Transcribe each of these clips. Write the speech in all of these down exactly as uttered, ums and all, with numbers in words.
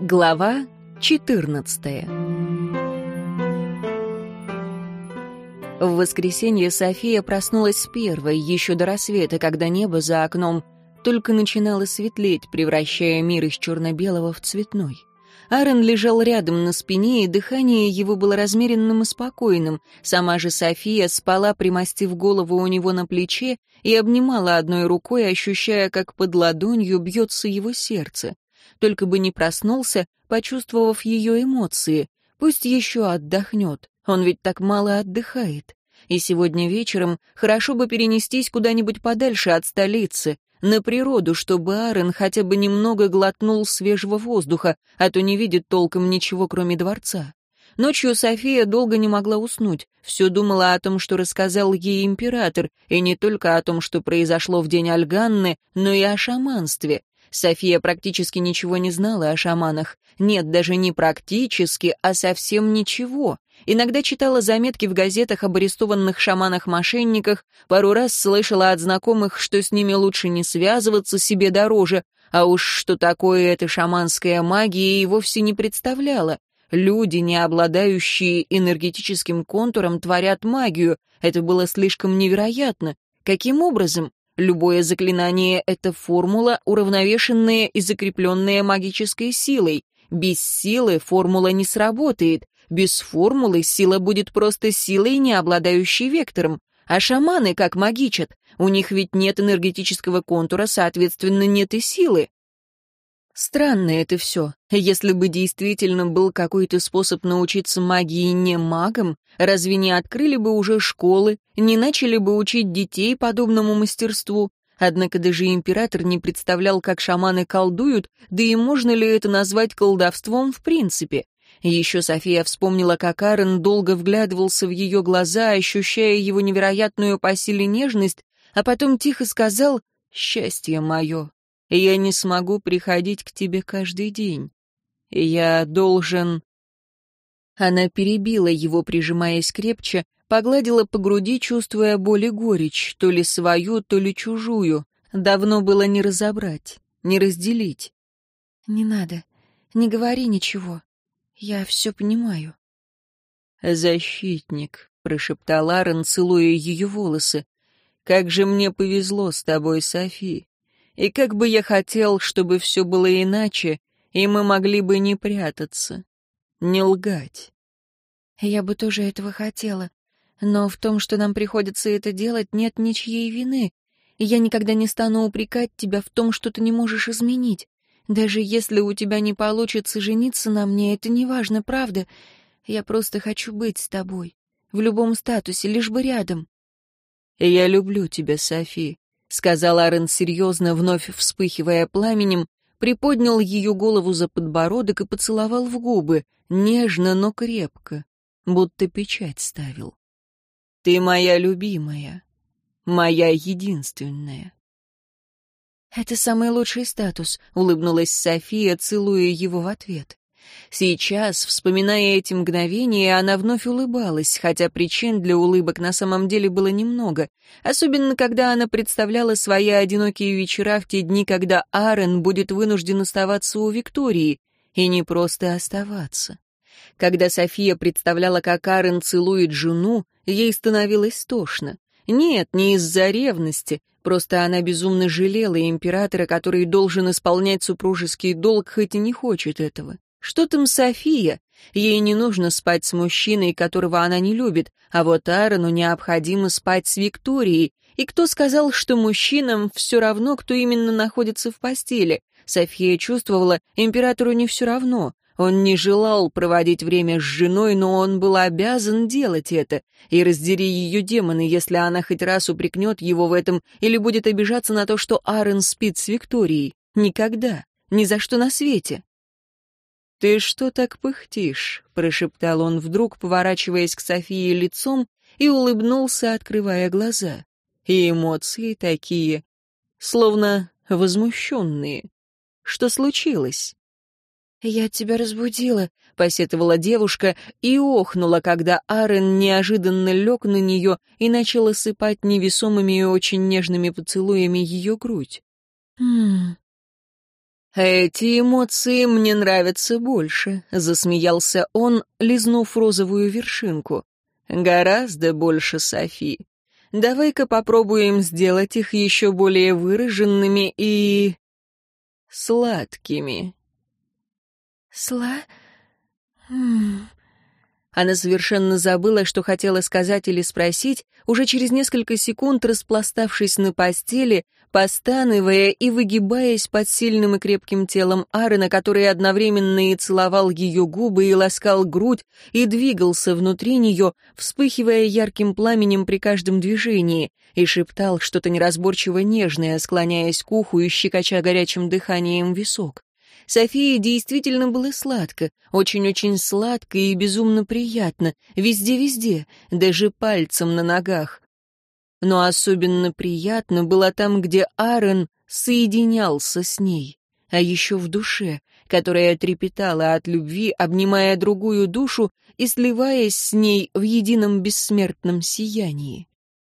Глава четырнадцатая. В воскресенье София проснулась первой, еще до рассвета, когда небо за окном только начинало светлеть, превращая мир из черно-белого в цветной. Аарон лежал рядом на спине, и дыхание его было размеренным и спокойным. Сама же София спала, примостив голову у него на плече, и обнимала одной рукой, ощущая, как под ладонью бьется его сердце. Только бы не проснулся, почувствовав ее эмоции. Пусть еще отдохнет, он ведь так мало отдыхает. И сегодня вечером хорошо бы перенестись куда-нибудь подальше от столицы, на природу, чтобы Аарон хотя бы немного глотнул свежего воздуха, а то не видит толком ничего, кроме дворца. Ночью София долго не могла уснуть, все думала о том, что рассказал ей император, и не только о том, что произошло в день Альганны, но и о шаманстве. София практически ничего не знала о шаманах. Нет, даже не практически, а совсем ничего. Иногда читала заметки в газетах об арестованных шаманах-мошенниках, пару раз слышала от знакомых, что с ними лучше не связываться, себе дороже, а уж что такое эта шаманская магия, и вовсе не представляла. Люди, не обладающие энергетическим контуром, творят магию. Это было слишком невероятно. Каким образом? Любое заклинание — это формула, уравновешенная и закрепленная магической силой. Без силы формула не сработает. Без формулы сила будет просто силой, не обладающей вектором. А шаманы как магичат? У них ведь нет энергетического контура, соответственно, нет и силы. Странно это все. Если бы действительно был какой-то способ научиться магии не магам, разве не открыли бы уже школы, не начали бы учить детей подобному мастерству? Однако даже император не представлял, как шаманы колдуют, да и можно ли это назвать колдовством в принципе. Еще София вспомнила, как Аарон долго вглядывался в ее глаза, ощущая его невероятную по силе нежность, а потом тихо сказал «Счастье мое». Я не смогу приходить к тебе каждый день. Я должен...» Она перебила его, прижимаясь крепче, погладила по груди, чувствуя боль и горечь, то ли свою, то ли чужую. Давно было не разобрать, не разделить. «Не надо, не говори ничего. Я все понимаю». «Защитник», — прошептал Аарон, целуя ее волосы. «Как же мне повезло с тобой, Софи. И как бы я хотел, чтобы все было иначе, и мы могли бы не прятаться, не лгать». «Я бы тоже этого хотела, но в том, что нам приходится это делать, нет ничьей вины, и я никогда не стану упрекать тебя в том, что ты не можешь изменить. Даже если у тебя не получится жениться на мне, это не важно, правда. Я просто хочу быть с тобой, в любом статусе, лишь бы рядом». «Я люблю тебя, Софи», — сказал Аарон серьезно, вновь вспыхивая пламенем, приподнял ее голову за подбородок и поцеловал в губы, нежно, но крепко, будто печать ставил. «Ты моя любимая, моя единственная». «Это самый лучший статус», — улыбнулась София, целуя его в ответ. Сейчас, вспоминая эти мгновения, она вновь улыбалась, хотя причин для улыбок на самом деле было немного, особенно когда она представляла свои одинокие вечера в те дни, когда Аарон будет вынужден оставаться у Виктории, и не просто оставаться. Когда София представляла, как Аарон целует жену, ей становилось тошно. Нет, не из-за ревности, просто она безумно жалела императора, который должен исполнять супружеский долг, хоть и не хочет этого. Что там София? Ей не нужно спать с мужчиной, которого она не любит, а вот Аарону необходимо спать с Викторией. И кто сказал, что мужчинам все равно, кто именно находится в постели? София чувствовала, императору не все равно. Он не желал проводить время с женой, но он был обязан делать это. И раздери ее демоны, если она хоть раз упрекнет его в этом или будет обижаться на то, что Аарон спит с Викторией. Никогда. Ни за что на свете. «Ты что так пыхтишь?» — прошептал он вдруг, поворачиваясь к Софии лицом, и улыбнулся, открывая глаза. И эмоции такие, словно возмущенные. «Что случилось?» «Я тебя разбудила», — посетовала девушка и охнула, когда Аарон неожиданно лег на нее и начал осыпать невесомыми и очень нежными поцелуями ее грудь. «М-м-м». «Эти эмоции мне нравятся больше», — засмеялся он, лизнув розовую вершинку. «Гораздо больше, Софи. Давай-ка попробуем сделать их еще более выраженными и... сладкими». «Сла... М-м-м...» Она совершенно забыла, что хотела сказать или спросить, уже через несколько секунд распластавшись на постели, постанывая и выгибаясь под сильным и крепким телом Аарона, который одновременно и целовал ее губы, и ласкал грудь, и двигался внутри нее, вспыхивая ярким пламенем при каждом движении, и шептал что-то неразборчиво нежное, склоняясь к уху и щекоча горячим дыханием висок. Софии действительно было сладко, очень-очень сладко и безумно приятно, везде-везде, даже пальцем на ногах. Но особенно приятно было там, где Аарон соединялся с ней, а еще в душе, которая трепетала от любви, обнимая другую душу и сливаясь с ней в едином бессмертном сиянии.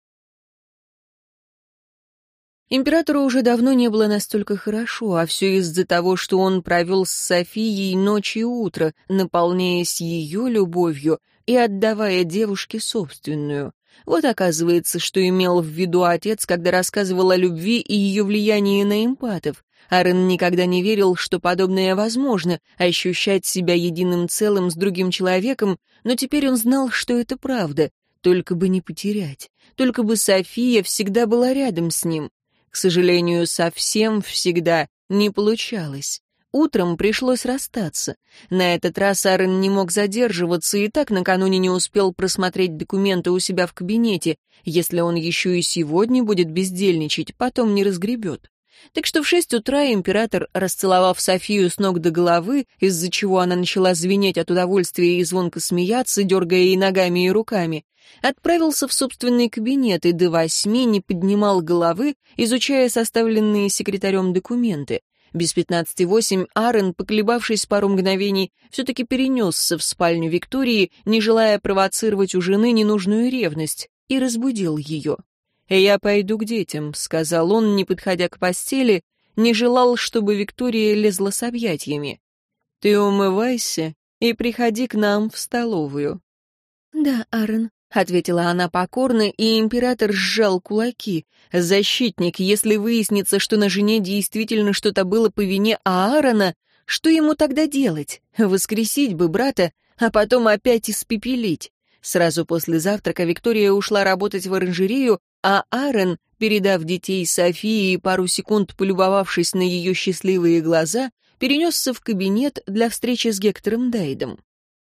Императору уже давно не было настолько хорошо, а все из-за того, что он провел с Софией ночь и утро, наполняясь ее любовью и отдавая девушке собственную. Вот оказывается, что имел в виду отец, когда рассказывал о любви и ее влиянии на эмпатов. Аарон никогда не верил, что подобное возможно, ощущать себя единым целым с другим человеком, но теперь он знал, что это правда, только бы не потерять, только бы София всегда была рядом с ним. К сожалению, совсем всегда не получалось. Утром пришлось расстаться. На этот раз Аарон не мог задерживаться и так накануне не успел просмотреть документы у себя в кабинете. Если он еще и сегодня будет бездельничать, потом не разгребет. Так что в шесть утра император, расцеловав Софию с ног до головы, из-за чего она начала звенеть от удовольствия и звонко смеяться, дергая и ногами, и руками, отправился в собственный кабинет и до восьми не поднимал головы, изучая составленные секретарем документы. Без пятнадцати восемь Аарон, поколебавшись пару мгновений, все-таки перенесся в спальню Виктории, не желая провоцировать у жены ненужную ревность, и разбудил ее. «Я пойду к детям», — сказал он, не подходя к постели, не желал, чтобы Виктория лезла с объятиями. «Ты умывайся и приходи к нам в столовую». «Да, Аарон», — ответила она покорно, и император сжал кулаки. «Защитник, если выяснится, что на жене действительно что-то было по вине Аарона, что ему тогда делать? Воскресить бы брата, а потом опять испепелить». Сразу после завтрака Виктория ушла работать в оранжерею, а Аарон, передав детей Софии и пару секунд полюбовавшись на ее счастливые глаза, перенесся в кабинет для встречи с Гектором Дайдом.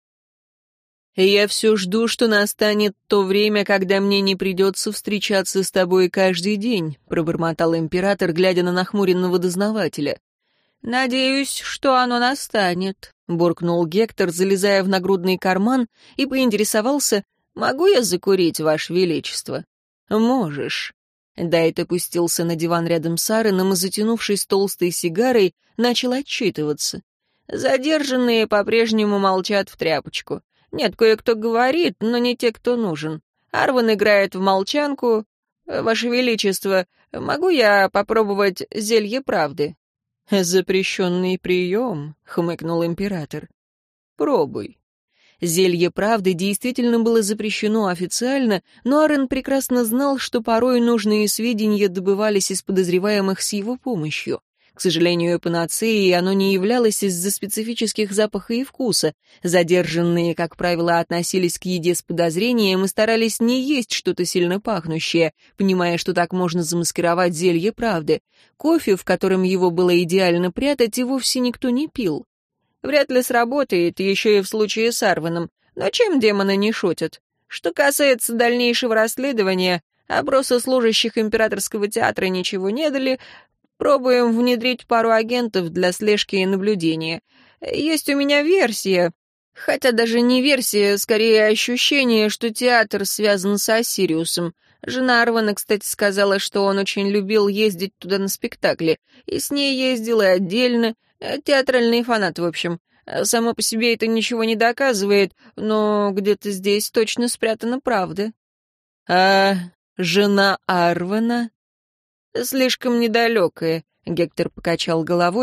«Я все жду, что настанет то время, когда мне не придется встречаться с тобой каждый день», пробормотал император, глядя на нахмуренного дознавателя. «Надеюсь, что оно настанет», — буркнул Гектор, залезая в нагрудный карман, и поинтересовался: «Могу я закурить, Ваше Величество?» «Можешь». Дайт опустился на диван рядом с Аароном и, затянувшись толстой сигарой, начал отчитываться. «Задержанные по-прежнему молчат в тряпочку. Нет, кое-кто говорит, но не те, кто нужен. Арван играет в молчанку. Ваше Величество, могу я попробовать зелье правды?» «Запрещенный прием», — хмыкнул император. «Пробуй». Зелье правды действительно было запрещено официально, но Аарон прекрасно знал, что порой нужные сведения добывались из подозреваемых с его помощью. К сожалению, панацеей оно не являлось из-за специфических запаха и вкуса. Задержанные, как правило, относились к еде с подозрением и старались не есть что-то сильно пахнущее, понимая, что так можно замаскировать зелье правды. Кофе, в котором его было идеально прятать, и вовсе никто не пил. Вряд ли сработает, еще и в случае с Арваном. Но чем демоны не шутят? Что касается дальнейшего расследования, опросы служащих императорского театра ничего не дали. Пробуем внедрить пару агентов для слежки и наблюдения. Есть у меня версия, хотя даже не версия, скорее ощущение, что театр связан с Осириусом. Жена Арвана, кстати, сказала, что он очень любил ездить туда на спектакли, и с ней ездил и отдельно. Театральный фанат, в общем. Само по себе это ничего не доказывает, но где-то здесь точно спрятана правда. А жена Арвана? Слишком недалекая, Гектор покачал головой.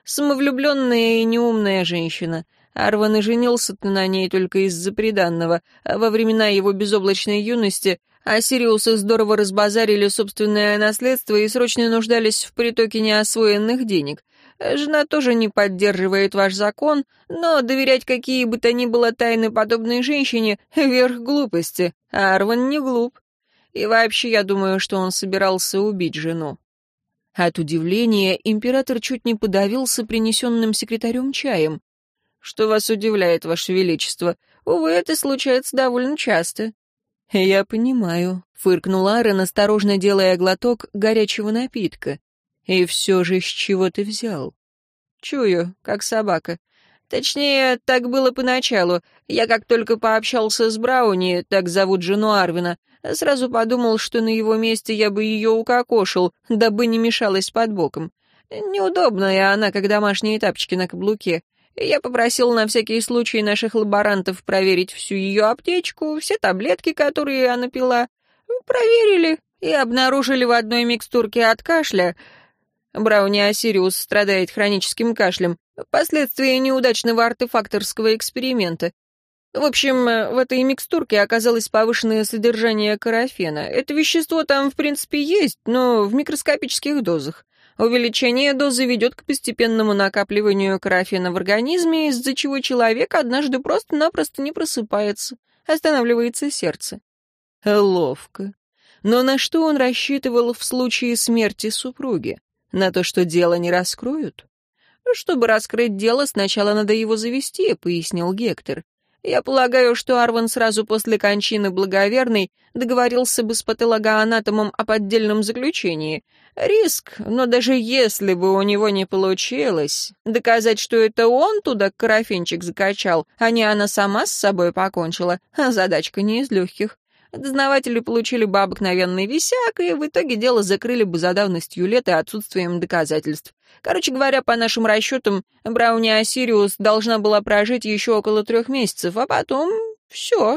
Самовлюбленная и неумная женщина. Арван и женился-то на ней только из-за приданного, а во времена его безоблачной юности Осириусы здорово разбазарили собственное наследство и срочно нуждались в притоке неосвоенных денег. Жена тоже не поддерживает ваш закон, но доверять какие бы то ни было тайны подобной женщине — верх глупости, а Арван не глуп. И вообще, я думаю, что он собирался убить жену». От удивления император чуть не подавился принесенным секретарем чаем. «Что вас удивляет, ваше величество? Увы, это случается довольно часто». «Я понимаю», — фыркнул Аарон, осторожно делая глоток горячего напитка. «И все же с чего ты взял?» «Чую, как собака. Точнее, так было поначалу. Я как только пообщался с Брауни, так зовут жену Арвина, сразу подумал, что на его месте я бы ее укокошил, дабы не мешалась под боком. Неудобная она, как домашние тапочки на каблуке. Я попросил на всякий случай наших лаборантов проверить всю ее аптечку, все таблетки, которые она пила. Проверили и обнаружили в одной микстурке от кашля. Брауни Осириус страдает хроническим кашлем, последствия неудачного артефакторского эксперимента. В общем, в этой микстурке оказалось повышенное содержание карафена. Это вещество там, в принципе, есть, но в микроскопических дозах. Увеличение дозы ведет к постепенному накапливанию карафена в организме, из-за чего человек однажды просто-напросто не просыпается, останавливается сердце. Ловко. Но на что он рассчитывал в случае смерти супруги? На то, что дело не раскроют? «Чтобы раскрыть дело, сначала надо его завести», — пояснил Гектор. «Я полагаю, что Арван сразу после кончины благоверной договорился бы с патологоанатомом о поддельном заключении. Риск, но даже если бы у него не получилось, доказать, что это он туда карафенчик закачал, а не она сама с собой покончила, задачка не из легких. Дознаватели получили бы обыкновенный висяк, и в итоге дело закрыли бы за давностью лет и отсутствием доказательств. Короче говоря, по нашим расчетам, Брауни Осириус должна была прожить еще около трех месяцев, а потом все».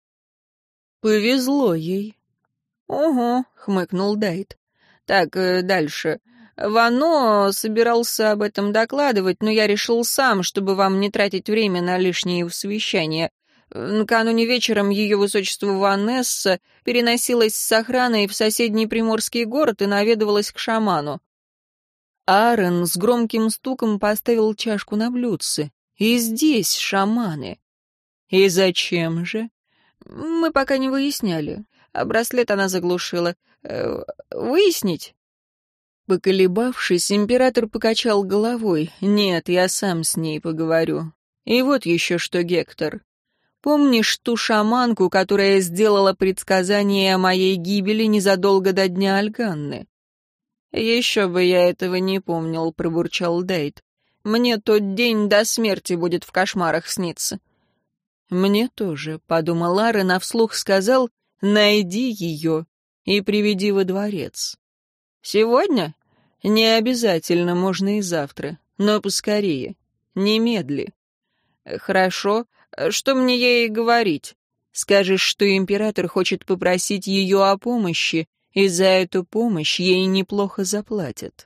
«Повезло ей». «Угу», — хмыкнул Дайт. «Так, дальше. Вано собирался об этом докладывать, но я решил сам, чтобы вам не тратить время на лишние совещания. Накануне вечером ее высочество Ванесса переносилась с охраной в соседний приморский город и наведывалась к шаману». Аарон с громким стуком поставил чашку на блюдце. «И здесь шаманы». «И зачем же?» «Мы пока не выясняли. А браслет она заглушила. Э, выяснить?» Поколебавшись, император покачал головой. «Нет, я сам с ней поговорю. И вот еще что, Гектор. Помнишь ту шаманку, которая сделала предсказание о моей гибели незадолго до дня Альганны?» «Еще бы я этого не помнил», — пробурчал Дейт. «Мне тот день до смерти будет в кошмарах сниться». «Мне тоже», — подумал Аарон, а вслух сказал: «Найди ее и приведи во дворец». «Сегодня?» «Не обязательно, можно и завтра, но поскорее. Немедли». «Хорошо. Что мне ей говорить?» «Скажешь, что император хочет попросить ее о помощи, и за эту помощь ей неплохо заплатят».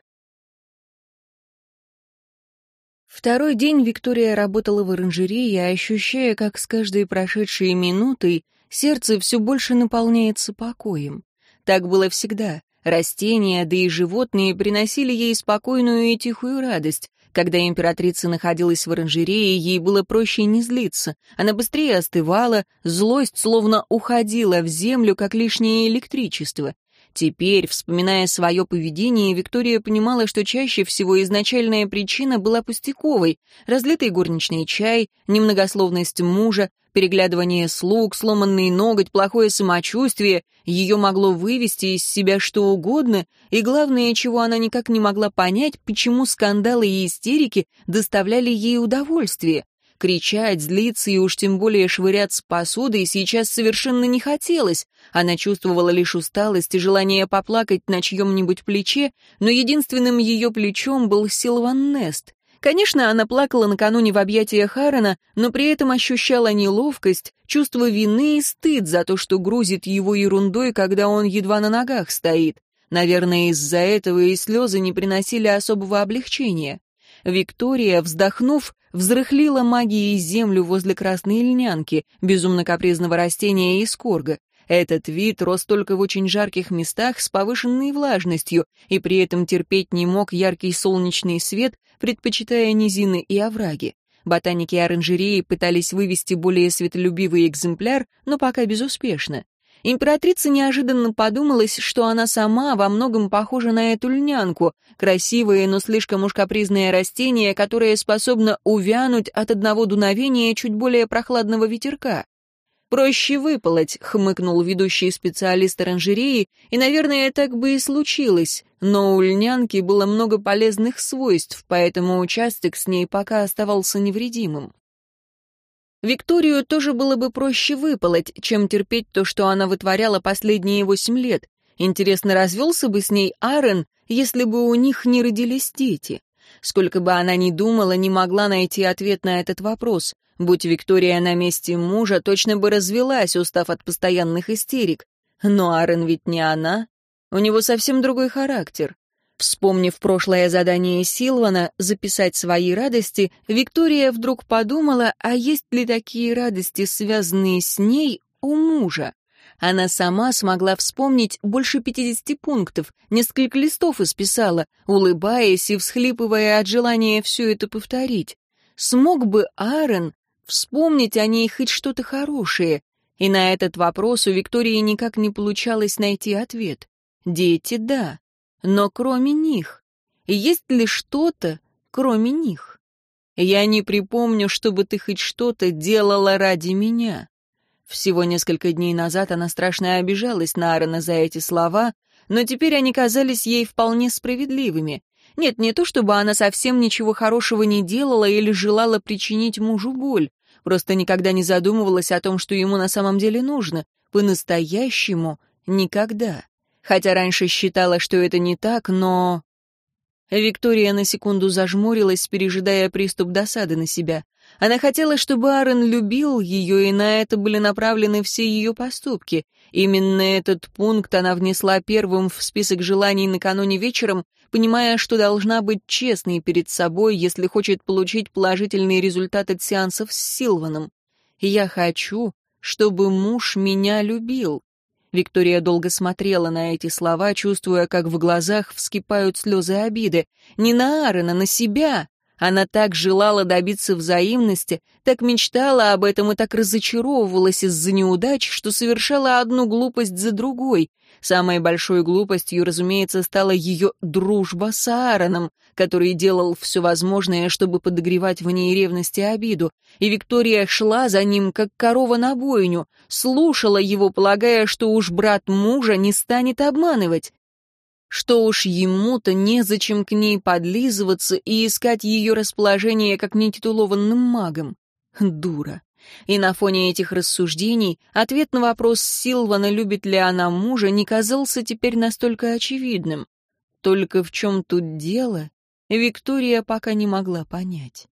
Второй день Виктория работала в оранжерее, ощущая, как с каждой прошедшей минутой сердце все больше наполняется покоем. Так было всегда. Растения, да и животные приносили ей спокойную и тихую радость. Когда императрица находилась в оранжерее, ей было проще не злиться. Она быстрее остывала, злость словно уходила в землю, как лишнее электричество. Теперь, вспоминая свое поведение, Виктория понимала, что чаще всего изначальная причина была пустяковой: разлитый горничный чай, немногословность мужа, переглядывание слуг, сломанный ноготь, плохое самочувствие. Ее могло вывести из себя что угодно, и главное, чего она никак не могла понять, почему скандалы и истерики доставляли ей удовольствие. Кричать, злиться и уж тем более швыряться посудой сейчас совершенно не хотелось. Она чувствовала лишь усталость и желание поплакать на чьем-нибудь плече, но единственным ее плечом был Силван Нест. Конечно, она плакала накануне в объятиях Аарона, но при этом ощущала неловкость, чувство вины и стыд за то, что грузит его ерундой, когда он едва на ногах стоит. Наверное, из-за этого и слезы не приносили особого облегчения. Виктория, вздохнув, взрыхлила магией землю возле красной льнянки, безумно капризного растения из корга. Этот вид рос только в очень жарких местах с повышенной влажностью и при этом терпеть не мог яркий солнечный свет, предпочитая низины и овраги. Ботаники оранжереи пытались вывести более светолюбивый экземпляр, но пока безуспешно. Императрица неожиданно подумалась, что она сама во многом похожа на эту льнянку, красивое, но слишком уж капризное растение, которое способно увянуть от одного дуновения чуть более прохладного ветерка. «Проще выполоть», — хмыкнул ведущий специалист оранжереи, и, наверное, так бы и случилось, но у льнянки было много полезных свойств, поэтому участок с ней пока оставался невредимым. Викторию тоже было бы проще выполоть, чем терпеть то, что она вытворяла последние восемь лет. Интересно, развелся бы с ней Арен, если бы у них не родились дети? Сколько бы она ни думала, не могла найти ответ на этот вопрос. Будь Виктория на месте мужа, точно бы развелась, устав от постоянных истерик. Но Арен ведь не она. У него совсем другой характер. Вспомнив прошлое задание Силвана записать свои радости, Виктория вдруг подумала, а есть ли такие радости, связанные с ней, у мужа? Она сама смогла вспомнить больше пятидесяти пунктов, несколько листов исписала, улыбаясь и всхлипывая от желания все это повторить. Смог бы Арен вспомнить о ней хоть что-то хорошее? И на этот вопрос у Виктории никак не получалось найти ответ. Дети — да. Но кроме них, есть ли что-то, кроме них? Я не припомню, чтобы ты хоть что-то делала ради меня. Всего несколько дней назад она страшно обижалась на Арена за эти слова, но теперь они казались ей вполне справедливыми. Нет, не то чтобы она совсем ничего хорошего не делала или желала причинить мужу боль, просто никогда не задумывалась о том, что ему на самом деле нужно, по-настоящему никогда. Хотя раньше считала, что это не так, но... Виктория на секунду зажмурилась, пережидая приступ досады на себя. Она хотела, чтобы Арен любил ее, и на это были направлены все ее поступки. Именно этот пункт она внесла первым в список желаний накануне вечером, понимая, что должна быть честной перед собой, если хочет получить положительный результат от сеансов с Силваном. «Я хочу, чтобы муж меня любил». Виктория долго смотрела на эти слова, чувствуя, как в глазах вскипают слезы обиды. Не на Арена, на себя. Она так желала добиться взаимности, так мечтала об этом и так разочаровывалась из-за неудач, что совершала одну глупость за другой. Самой большой глупостью, разумеется, стала ее дружба с Аароном, который делал все возможное, чтобы подогревать в ней ревность и обиду. И Виктория шла за ним, как корова на бойню, слушала его, полагая, что уж брат мужа не станет обманывать. Что уж ему-то незачем к ней подлизываться и искать ее расположение как нетитулованным магом. Дура. И на фоне этих рассуждений ответ на вопрос Силвана, любит ли она мужа, не казался теперь настолько очевидным. Только в чем тут дело, Виктория пока не могла понять.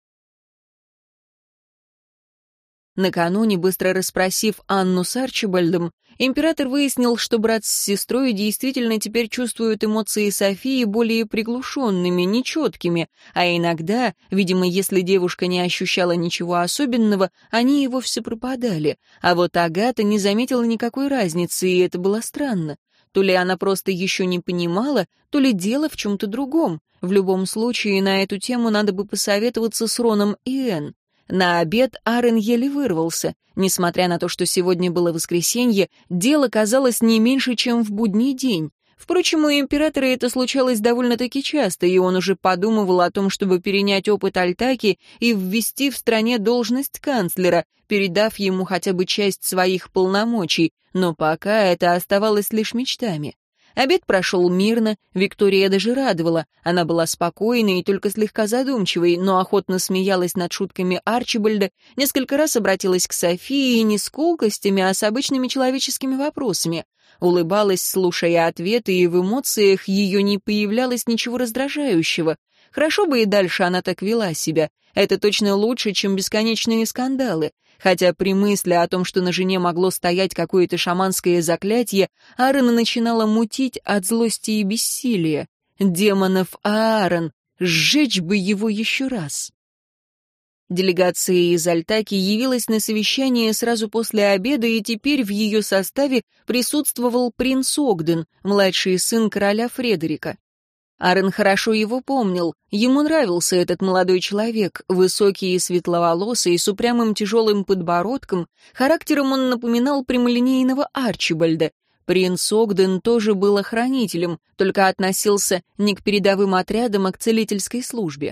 Накануне, быстро расспросив Анну с Арчибальдом, император выяснил, что брат с сестрой действительно теперь чувствуют эмоции Софии более приглушенными, нечеткими, а иногда, видимо, если девушка не ощущала ничего особенного, они и вовсе пропадали. А вот Агата не заметила никакой разницы, и это было странно. То ли она просто еще не понимала, то ли дело в чем-то другом. В любом случае, на эту тему надо бы посоветоваться с Роном и Энн. На обед Арен еле вырвался. Несмотря на то, что сегодня было воскресенье, дело казалось не меньше, чем в будний день. Впрочем, у императора это случалось довольно-таки часто, и он уже подумывал о том, чтобы перенять опыт Альтаки и ввести в стране должность канцлера, передав ему хотя бы часть своих полномочий, но пока это оставалось лишь мечтами. Обед прошел мирно, Виктория даже радовала. Она была спокойной и только слегка задумчивой, но охотно смеялась над шутками Арчибальда, несколько раз обратилась к Софии не с колкостями, а с обычными человеческими вопросами. Улыбалась, слушая ответы, и в эмоциях ее не появлялось ничего раздражающего. Хорошо бы и дальше она так вела себя. Это точно лучше, чем бесконечные скандалы. Хотя при мысли о том, что на жене могло стоять какое-то шаманское заклятие, Аарона начинала мутить от злости и бессилия. Демонов Аарон! Сжечь бы его еще раз. Делегация из Альтаки явилась на совещание сразу после обеда, и теперь в ее составе присутствовал принц Огден, младший сын короля Фредерика. Арен хорошо его помнил. Ему нравился этот молодой человек, высокий и светловолосый, с упрямым тяжелым подбородком. Характером он напоминал прямолинейного Арчибальда. Принц Огден тоже был охранителем, только относился не к передовым отрядам, а к целительской службе.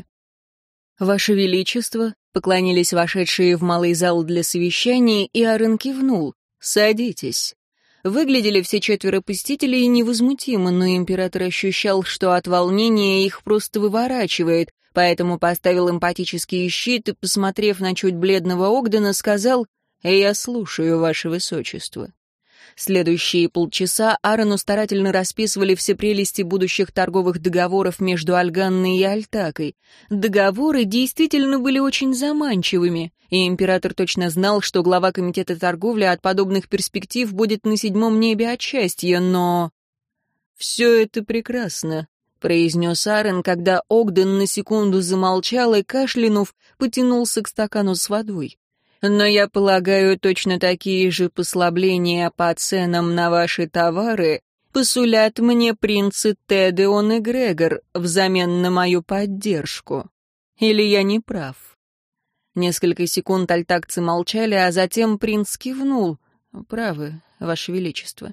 «Ваше Величество», — поклонились вошедшие в малый зал для совещаний, и Арен кивнул. «Садитесь». Выглядели все четверо посетителей невозмутимо, но император ощущал, что от волнения их просто выворачивает, поэтому поставил эмпатический щит и, посмотрев на чуть бледного Огдена, сказал: «Я слушаю, Ваше Высочество». Следующие полчаса Арену старательно расписывали все прелести будущих торговых договоров между Альганной и Альтакой. Договоры действительно были очень заманчивыми, и император точно знал, что глава комитета торговли от подобных перспектив будет на седьмом небе от счастья, но... «Все это прекрасно», — произнес Арен, когда Огден на секунду замолчал и, кашлянув, потянулся к стакану с водой. «Но я полагаю, точно такие же послабления по ценам на ваши товары посулят мне принцы Тедеон и Грегор взамен на мою поддержку. Или я не прав?» Несколько секунд альтакцы молчали, а затем принц кивнул. «Правы, Ваше Величество».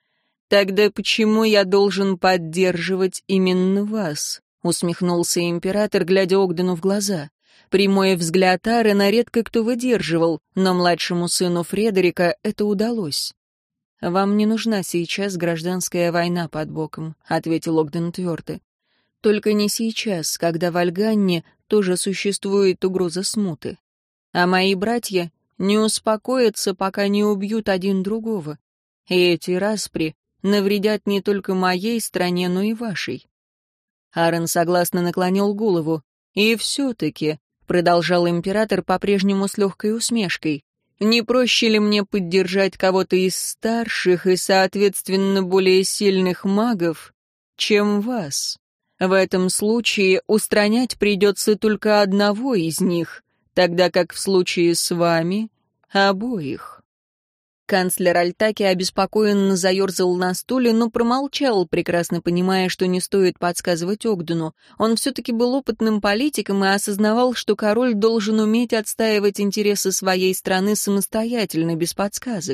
«Тогда почему я должен поддерживать именно вас?» — усмехнулся император, глядя Огдену в глаза. Прямой взгляд Арена редко кто выдерживал, но младшему сыну Фредерика это удалось. «Вам не нужна сейчас гражданская война под боком», — ответил Огден твердо. «Только не сейчас, когда в Альганне тоже существует угроза смуты. А мои братья не успокоятся, пока не убьют один другого. И эти распри навредят не только моей стране, но и вашей». Арен согласно наклонил голову. «И все-таки», — продолжал император по-прежнему с легкой усмешкой, «не проще ли мне поддержать кого-то из старших и, соответственно, более сильных магов, чем вас? В этом случае устранять придется только одного из них, тогда как в случае с вами — обоих». Канцлер Альтаки обеспокоенно заерзал на стуле, но промолчал, прекрасно понимая, что не стоит подсказывать Огдену. Он все-таки был опытным политиком и осознавал, что король должен уметь отстаивать интересы своей страны самостоятельно, без подсказок.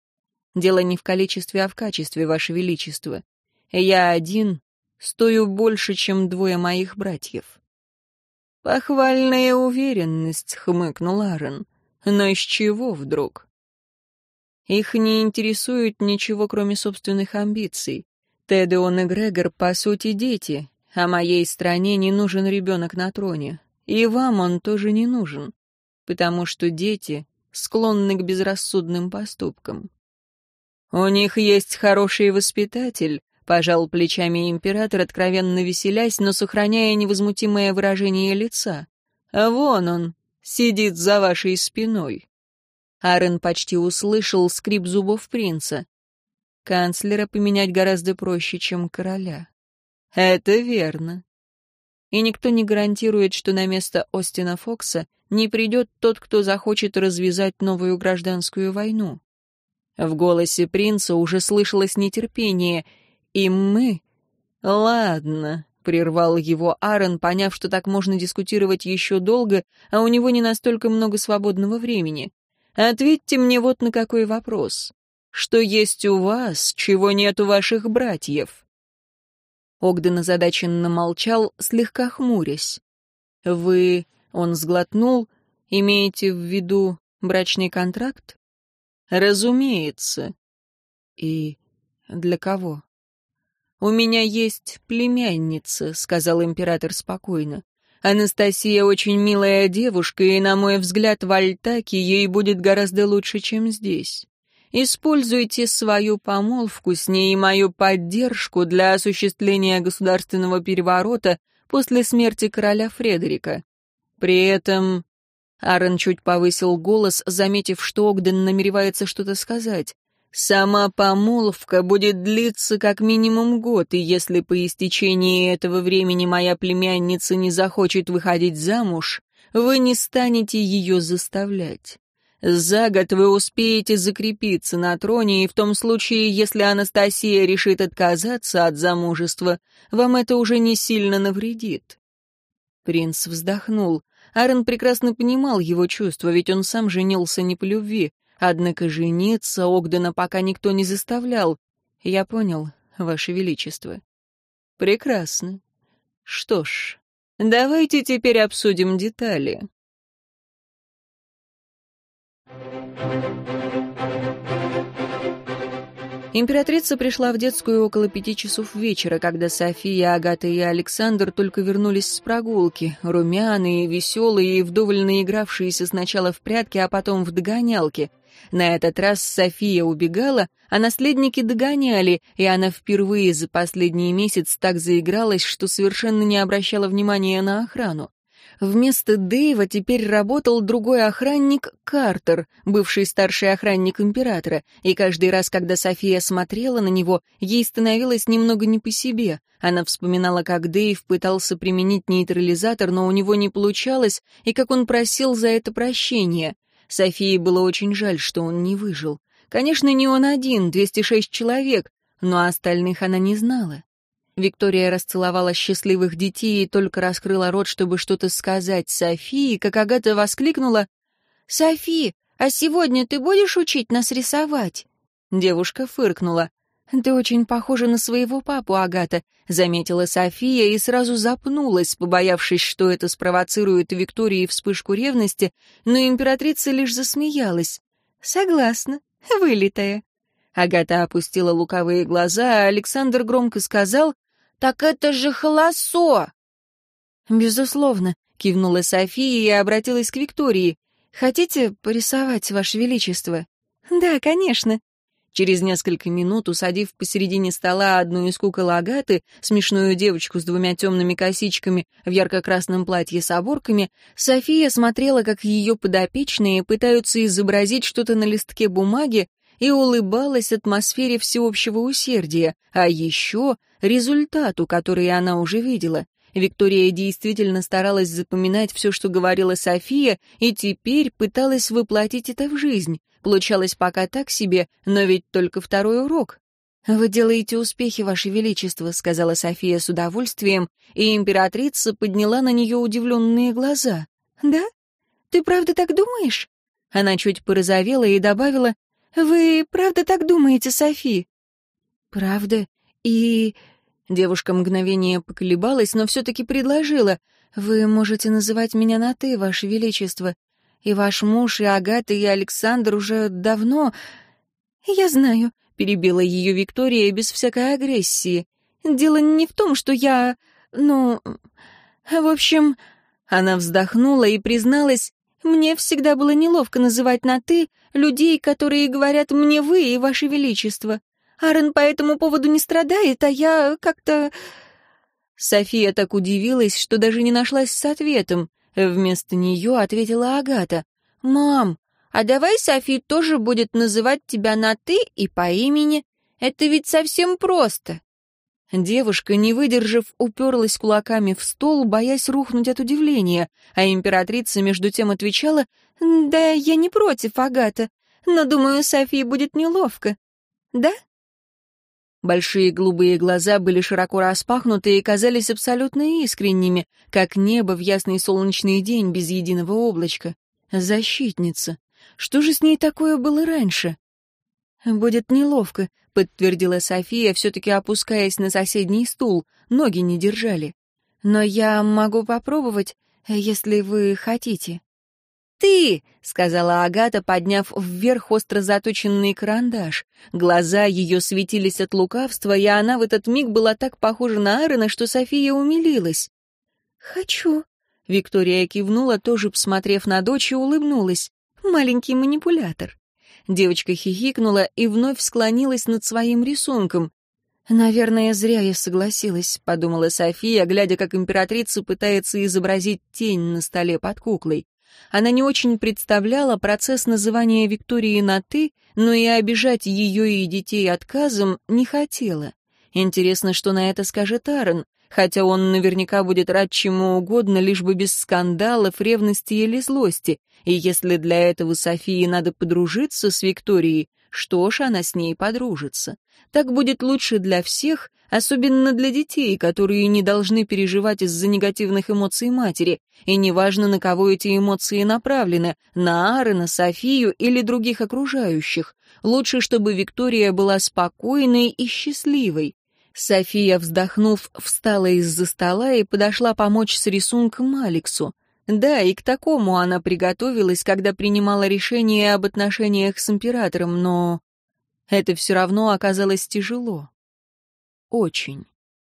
«Дело не в количестве, а в качестве, Ваше Величество. Я один стою больше, чем двое моих братьев». «Похвальная уверенность», — хмыкнул Арен. «Но из чего вдруг?» «Их не интересует ничего, кроме собственных амбиций. Тедеон и Грегор, по сути, дети, а моей стране не нужен ребенок на троне. И вам он тоже не нужен, потому что дети склонны к безрассудным поступкам». «У них есть хороший воспитатель», — пожал плечами император, откровенно веселясь, но сохраняя невозмутимое выражение лица. «А вон он, сидит за вашей спиной». Арен почти услышал скрип зубов принца. «Канцлера поменять гораздо проще, чем короля». «Это верно». И никто не гарантирует, что на место Остина Фокса не придет тот, кто захочет развязать новую гражданскую войну. В голосе принца уже слышалось нетерпение. «И мы...» «Ладно», — прервал его Арен, поняв, что так можно дискутировать еще долго, а у него не настолько много свободного времени. «Ответьте мне вот на какой вопрос. Что есть у вас, чего нет у ваших братьев?» Огден озадаченно молчал, слегка хмурясь. «Вы...» — он сглотнул. «Имеете в виду брачный контракт?» «Разумеется». «И для кого?» «У меня есть племянница», — сказал император спокойно. «Анастасия очень милая девушка, и, на мой взгляд, в Альтаке ей будет гораздо лучше, чем здесь. Используйте свою помолвку с ней и мою поддержку для осуществления государственного переворота после смерти короля Фредерика. При этом...» Арен чуть повысил голос, заметив, что Огден намеревается что-то сказать. Сама помолвка будет длиться как минимум год, и если по истечении этого времени моя племянница не захочет выходить замуж, вы не станете ее заставлять. За год вы успеете закрепиться на троне, и в том случае, если Анастасия решит отказаться от замужества, вам это уже не сильно навредит». Принц вздохнул. Арен прекрасно понимал его чувства, ведь он сам женился не по любви. Однако жениться Огдена пока никто не заставлял. Я понял, Ваше Величество. Прекрасно. Что ж, давайте теперь обсудим детали. Императрица пришла в детскую около пяти часов вечера, когда София, Агата и Александр только вернулись с прогулки, румяные, веселые и вдоволь наигравшиеся сначала в прятки, а потом в догонялки. На этот раз София убегала, а наследники догоняли, и она впервые за последний месяц так заигралась, что совершенно не обращала внимания на охрану. Вместо Дэйва теперь работал другой охранник, Картер, бывший старший охранник императора, и каждый раз, когда София смотрела на него, ей становилось немного не по себе. Она вспоминала, как Дэйв пытался применить нейтрализатор, но у него не получалось, и как он просил за это прощения. Софии было очень жаль, что он не выжил. Конечно, не он один, двести шесть человек, но остальных она не знала. Виктория расцеловала счастливых детей и только раскрыла рот, чтобы что-то сказать Софии, как Агата воскликнула: «Софи, а сегодня ты будешь учить нас рисовать?» Девушка фыркнула. «Ты очень похожа на своего папу, Агата», — заметила София и сразу запнулась, побоявшись, что это спровоцирует Виктории вспышку ревности, но императрица лишь засмеялась. «Согласна, вылитая». Агата опустила лукавые глаза, а Александр громко сказал: «Так это же холосо!» «Безусловно», — кивнула София и обратилась к Виктории. «Хотите порисовать, Ваше Величество?» «Да, конечно». Через несколько минут, усадив посередине стола одну из кукол Агаты, смешную девочку с двумя темными косичками в ярко-красном платье с оборками, София смотрела, как ее подопечные пытаются изобразить что-то на листке бумаги, и улыбалась атмосфере всеобщего усердия, а еще результату, который она уже видела. Виктория действительно старалась запоминать все, что говорила София, и теперь пыталась воплотить это в жизнь. Получалось пока так себе, но ведь только второй урок. «Вы делаете успехи, Ваше Величество», — сказала София с удовольствием, и императрица подняла на нее удивленные глаза. «Да? Ты правда так думаешь?» Она чуть порозовела и добавила: «Вы правда так думаете, Софи?» «Правда. И...» Девушка мгновение поколебалась, но все-таки предложила: «Вы можете называть меня на «ты», Ваше Величество. И ваш муж, и Агата, и Александр уже давно...» «Я знаю», — перебила ее Виктория без всякой агрессии. «Дело не в том, что я... ну... в общем...» Она вздохнула и призналась: «Мне всегда было неловко называть на «ты» людей, которые говорят мне «вы» и «Ваше Величество». Арен по этому поводу не страдает, а я как-то...» София так удивилась, что даже не нашлась с ответом. Вместо нее ответила Агата: «Мам, а давай Софи тоже будет называть тебя на «ты» и по имени. Это ведь совсем просто». Девушка, не выдержав, уперлась кулаками в стол, боясь рухнуть от удивления, а императрица между тем отвечала: «Да я не против, Агата, но, думаю, Софии будет неловко. Да?» Большие голубые глаза были широко распахнуты и казались абсолютно искренними, как небо в ясный солнечный день без единого облачка. Защитница. Что же с ней такое было раньше? «Будет неловко», — подтвердила София, все-таки опускаясь на соседний стул, ноги не держали. «Но я могу попробовать, если вы хотите». «Ты!» — сказала Агата, подняв вверх остро заточенный карандаш. Глаза ее светились от лукавства, и она в этот миг была так похожа на Арена, что София умилилась. «Хочу», — Виктория кивнула, тоже посмотрев на дочь, и улыбнулась. «Маленький манипулятор». Девочка хихикнула и вновь склонилась над своим рисунком. «Наверное, зря я согласилась», — подумала София, глядя, как императрица пытается изобразить тень на столе под куклой. Она не очень представляла процесс называния Виктории на «ты», но и обижать ее и детей отказом не хотела. Интересно, что на это скажет Аарон, хотя он наверняка будет рад чему угодно, лишь бы без скандалов, ревности или злости. И если для этого Софии надо подружиться с Викторией, что ж, она с ней подружится. Так будет лучше для всех, особенно для детей, которые не должны переживать из-за негативных эмоций матери, и неважно, на кого эти эмоции направлены, на Аарона, Софию или других окружающих. Лучше, чтобы Виктория была спокойной и счастливой. София, вздохнув, встала из-за стола и подошла помочь с рисунком Алексу. Да, и к такому она приготовилась, когда принимала решение об отношениях с императором, но это все равно оказалось тяжело. Очень.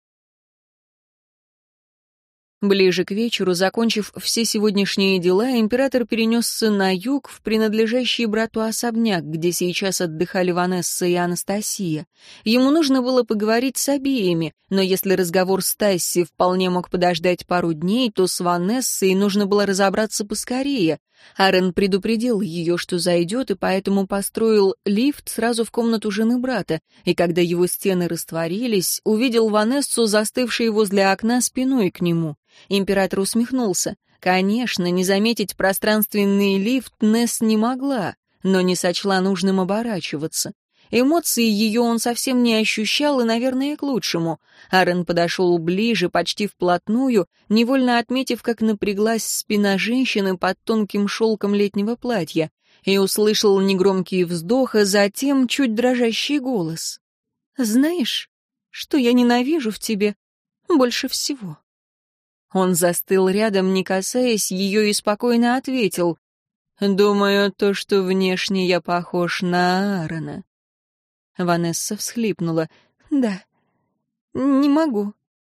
Ближе к вечеру, закончив все сегодняшние дела, император перенесся на юг в принадлежащий брату особняк, где сейчас отдыхали Ванесса и Анастасия. Ему нужно было поговорить с обеими, но если разговор с Тасси вполне мог подождать пару дней, то с Ванессой нужно было разобраться поскорее. Аарон предупредил ее, что зайдет, и поэтому построил лифт сразу в комнату жены брата, и когда его стены растворились, увидел Ванессу, застывшей возле окна спиной к нему. Император усмехнулся. Конечно, не заметить пространственный лифт Несс не могла, но не сочла нужным оборачиваться. Эмоции ее он совсем не ощущал, и, наверное, к лучшему. Аарон подошел ближе, почти вплотную, невольно отметив, как напряглась спина женщины под тонким шелком летнего платья, и услышал негромкий вздох, а затем чуть дрожащий голос. «Знаешь, что я ненавижу в тебе больше всего?» Он застыл рядом, не касаясь ее, и спокойно ответил: «Думаю, то, что внешне я похож на Аарона». Ванесса всхлипнула. «Да, не могу.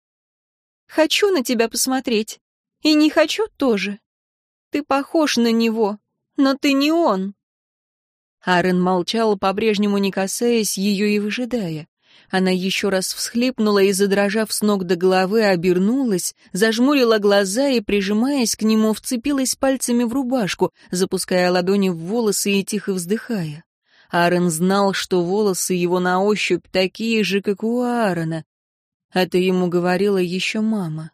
Хочу на тебя посмотреть. И не хочу тоже. Ты похож на него, но ты не он». Аарон молчал, по-прежнему не касаясь ее и выжидая. Она еще раз всхлипнула и, задрожав с ног до головы, обернулась, зажмурила глаза и, прижимаясь к нему, вцепилась пальцами в рубашку, запуская ладони в волосы и тихо вздыхая. Аарон знал, что волосы его на ощупь такие же, как у Аарона. Это ему говорила еще мама.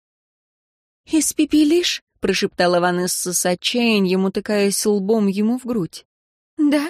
«Испепелишь?» — прошептала Ванесса с отчаянием, утыкаясь лбом ему в грудь. «Да».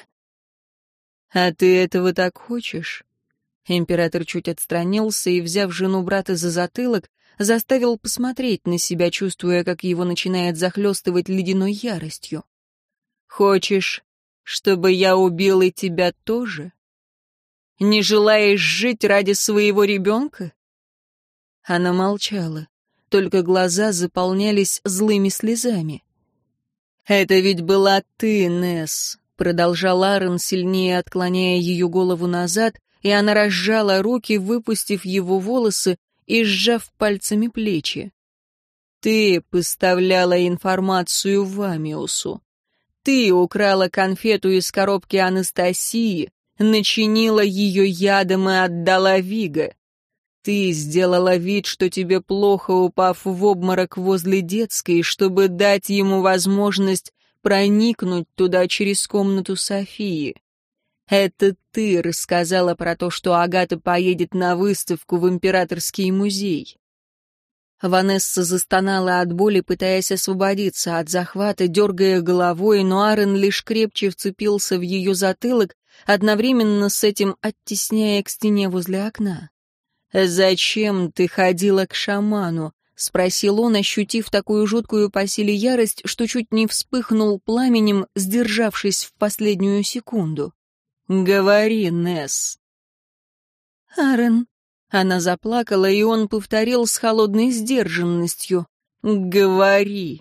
«А ты этого так хочешь?» Император чуть отстранился и, взяв жену брата за затылок, заставил посмотреть на себя, чувствуя, как его начинает захлестывать ледяной яростью. «Хочешь, чтобы я убил и тебя тоже? Не желаешь жить ради своего ребенка?» Она молчала, только глаза заполнялись злыми слезами. «Это ведь была ты, Несс», — продолжал Аарон, сильнее отклоняя ее голову назад, и она разжала руки, выпустив его волосы и сжав пальцами плечи. «Ты поставляла информацию Вамиусу. Ты украла конфету из коробки Анастасии, начинила ее ядом и отдала Виго. Ты сделала вид, что тебе плохо, упав в обморок возле детской, чтобы дать ему возможность проникнуть туда через комнату Софии. Это ты рассказала про то, что Агата поедет на выставку в Императорский музей». Ванесса застонала от боли, пытаясь освободиться от захвата, дергая головой, но Аарон лишь крепче вцепился в ее затылок, одновременно с этим оттесняя к стене возле окна. «Зачем ты ходила к шаману?» — спросил он, ощутив такую жуткую по силе ярость, что чуть не вспыхнул пламенем, сдержавшись в последнюю секунду. «Говори, Несс». «Аарон». Она заплакала, и он повторил с холодной сдержанностью. «Говори».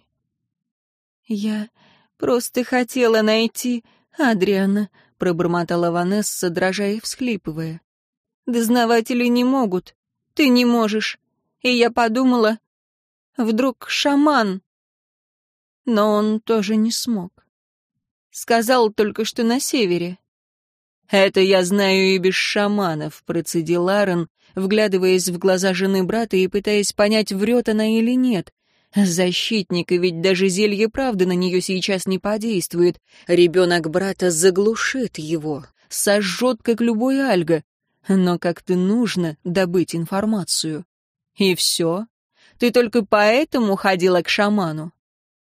«Я просто хотела найти Адриана», — пробормотала Ванесса, дрожа и всхлипывая. «Дознаватели не могут. Ты не можешь. И я подумала, вдруг шаман». Но он тоже не смог. Сказал только, что на севере. «Это я знаю и без шаманов», — процедил Аарон, вглядываясь в глаза жены брата и пытаясь понять, врет она или нет. Защитник, и ведь даже зелье правды на нее сейчас не подействует. Ребенок брата заглушит его, сожжет, как любой Альга. Но как-то нужно добыть информацию. И все? Ты только поэтому ходила к шаману?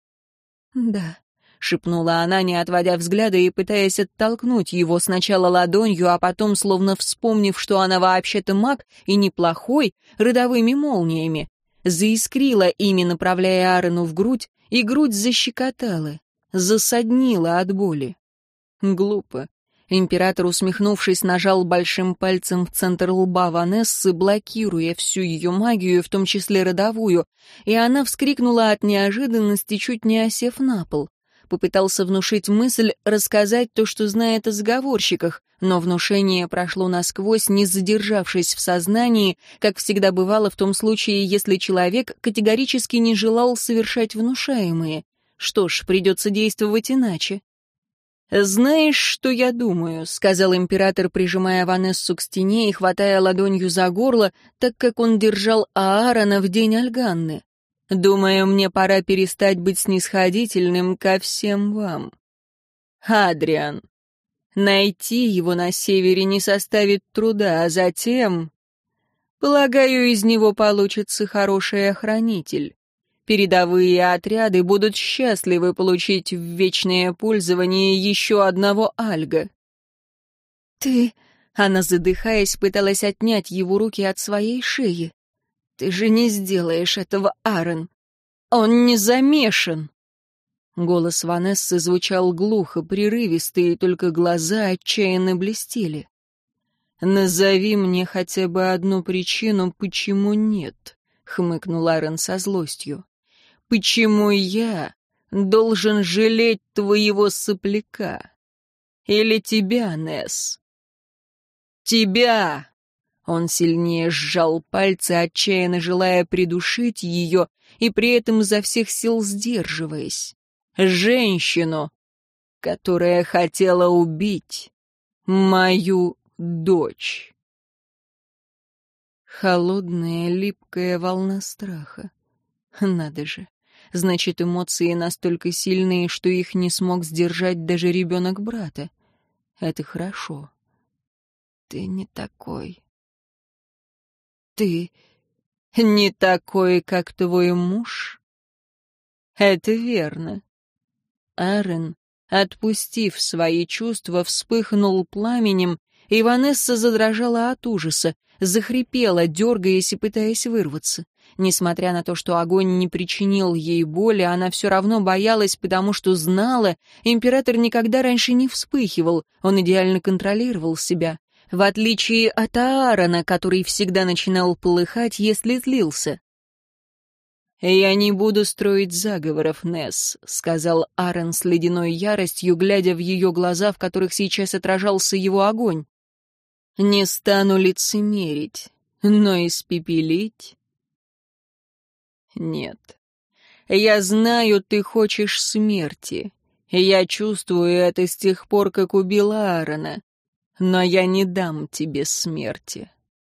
Да, шепнула она, не отводя взгляда и пытаясь оттолкнуть его сначала ладонью, а потом, словно вспомнив, что она вообще-то маг и неплохой, родовыми молниями. Заискрила ими, направляя Аарону в грудь, и грудь защекотала, засаднила от боли. Глупо. Император, усмехнувшись, нажал большим пальцем в центр лба Ванессы, блокируя всю ее магию, в том числе родовую, и она вскрикнула от неожиданности, чуть не осев на пол. Попытался внушить мысль рассказать то, что знает о заговорщиках, но внушение прошло насквозь, не задержавшись в сознании, как всегда бывало в том случае, если человек категорически не желал совершать внушаемые. Что ж, придется действовать иначе. «Знаешь, что я думаю?» — сказал император, прижимая Ванессу к стене и хватая ладонью за горло, так как он держал Аарона в день Альганны. «Думаю, мне пора перестать быть снисходительным ко всем вам. Адриан. Найти его на севере не составит труда, а затем... Полагаю, из него получится хороший охранитель. Передовые отряды будут счастливы получить в вечное пользование еще одного Альга». «Ты...» — она, задыхаясь, пыталась отнять его руки от своей шеи. «Ты же не сделаешь этого, Аарон. Он не замешан». Голос Ванессы звучал глухо, прерывисто, и только глаза отчаянно блестели. «Назови мне хотя бы одну причину, почему нет», — хмыкнул Аарон со злостью. «Почему я должен жалеть твоего сопляка? Или тебя, Несс?» «Тебя!» Он сильнее сжал пальцы, отчаянно желая придушить ее, и при этом изо всех сил сдерживаясь. «Женщину, которая хотела убить мою дочь». Холодная, липкая волна страха. Надо же. Значит, эмоции настолько сильные, что их не смог сдержать даже ребенок брата. Это хорошо. Ты не такой. Ты не такой, как твой муж? Это верно. Аарон, отпустив свои чувства, вспыхнул пламенем, и Ванесса задрожала от ужаса, захрипела, дергаясь и пытаясь вырваться. Несмотря на то, что огонь не причинил ей боли, она все равно боялась, потому что знала, император никогда раньше не вспыхивал, он идеально контролировал себя. В отличие от Аарона, который всегда начинал полыхать, если злился. «Я не буду строить заговоров, Несс», — сказал Аарон с ледяной яростью, глядя в ее глаза, в которых сейчас отражался его огонь. «Не стану лицемерить, но испепелить? Нет. Я знаю, ты хочешь смерти. Я чувствую это с тех пор, как убила Аарона. Но я не дам тебе смерти».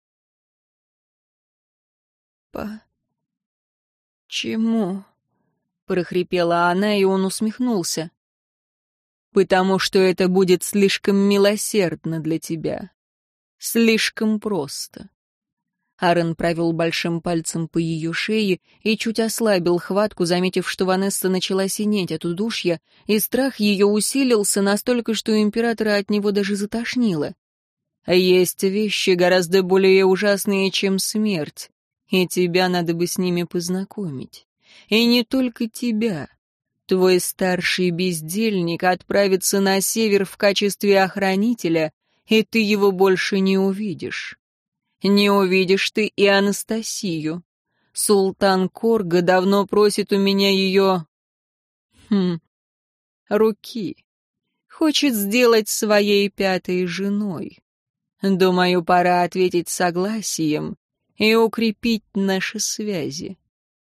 «Почему?» — прохрипела она, и он усмехнулся. «Потому что это будет слишком милосердно для тебя. Слишком просто». Аарон провел большим пальцем по ее шее и чуть ослабил хватку, заметив, что Ванесса начала синеть от удушья, и страх ее усилился настолько, что императора от него даже затошнило. «Есть вещи гораздо более ужасные, чем смерть, и тебя надо бы с ними познакомить. И не только тебя. Твой старший бездельник отправится на север в качестве охранителя, и ты его больше не увидишь. Не увидишь ты и Анастасию. Султан Корга давно просит у меня ее... Хм... руки. Хочет сделать своей пятой женой. Думаю, пора ответить согласием и укрепить наши связи».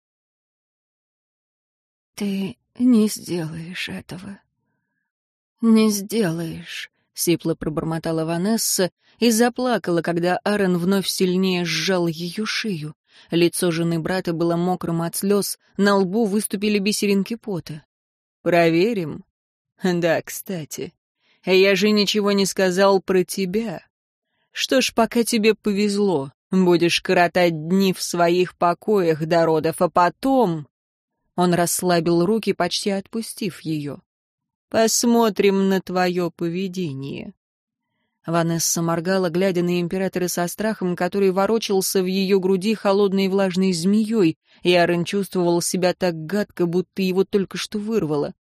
«Ты не сделаешь этого. Не сделаешь», — сипло пробормотала Ванесса и заплакала, когда Аарон вновь сильнее сжал ее шею. Лицо жены брата было мокрым от слез, на лбу выступили бисеринки пота. «Проверим?» «Да, кстати. Я же ничего не сказал про тебя. Что ж, пока тебе повезло. Будешь коротать дни в своих покоях до родов, а потом...» Он расслабил руки, почти отпустив ее. «Посмотрим на твое поведение». Ванесса моргала, глядя на императора со страхом, который ворочался в ее груди холодной и влажной змеей, и Арен чувствовал себя так гадко, будто его только что вырвало.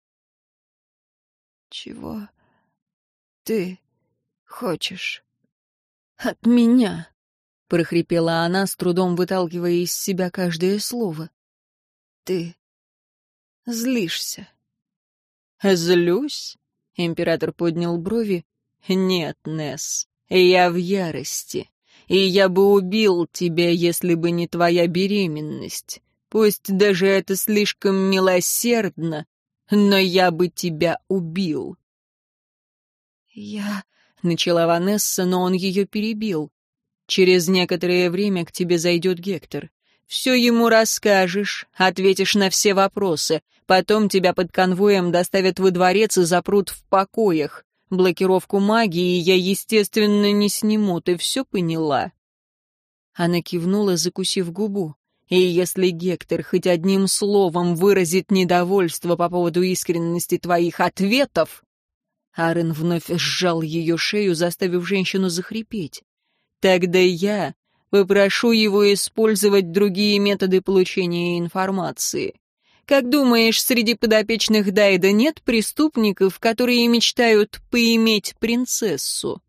«Чего ты хочешь от меня?» — прохрипела она, с трудом выталкивая из себя каждое слово. «Ты злишься?» «Злюсь?» — император поднял брови. «Нет, Несс, я в ярости, и я бы убил тебя, если бы не твоя беременность. Пусть даже это слишком милосердно, но я бы тебя убил». «Я...» — начала Ванесса, но он ее перебил. «Через некоторое время к тебе зайдет Гектор. Все ему расскажешь, ответишь на все вопросы. Потом тебя под конвоем доставят во дворец и запрут в покоях. Блокировку магии я, естественно, не сниму, ты все поняла?» Она кивнула, закусив губу. «И если Гектор хоть одним словом выразит недовольство по поводу искренности твоих ответов...» Арен вновь сжал ее шею, заставив женщину захрипеть. «Тогда я попрошу его использовать другие методы получения информации. Как думаешь, среди подопечных Дайда нет преступников, которые мечтают поиметь принцессу?»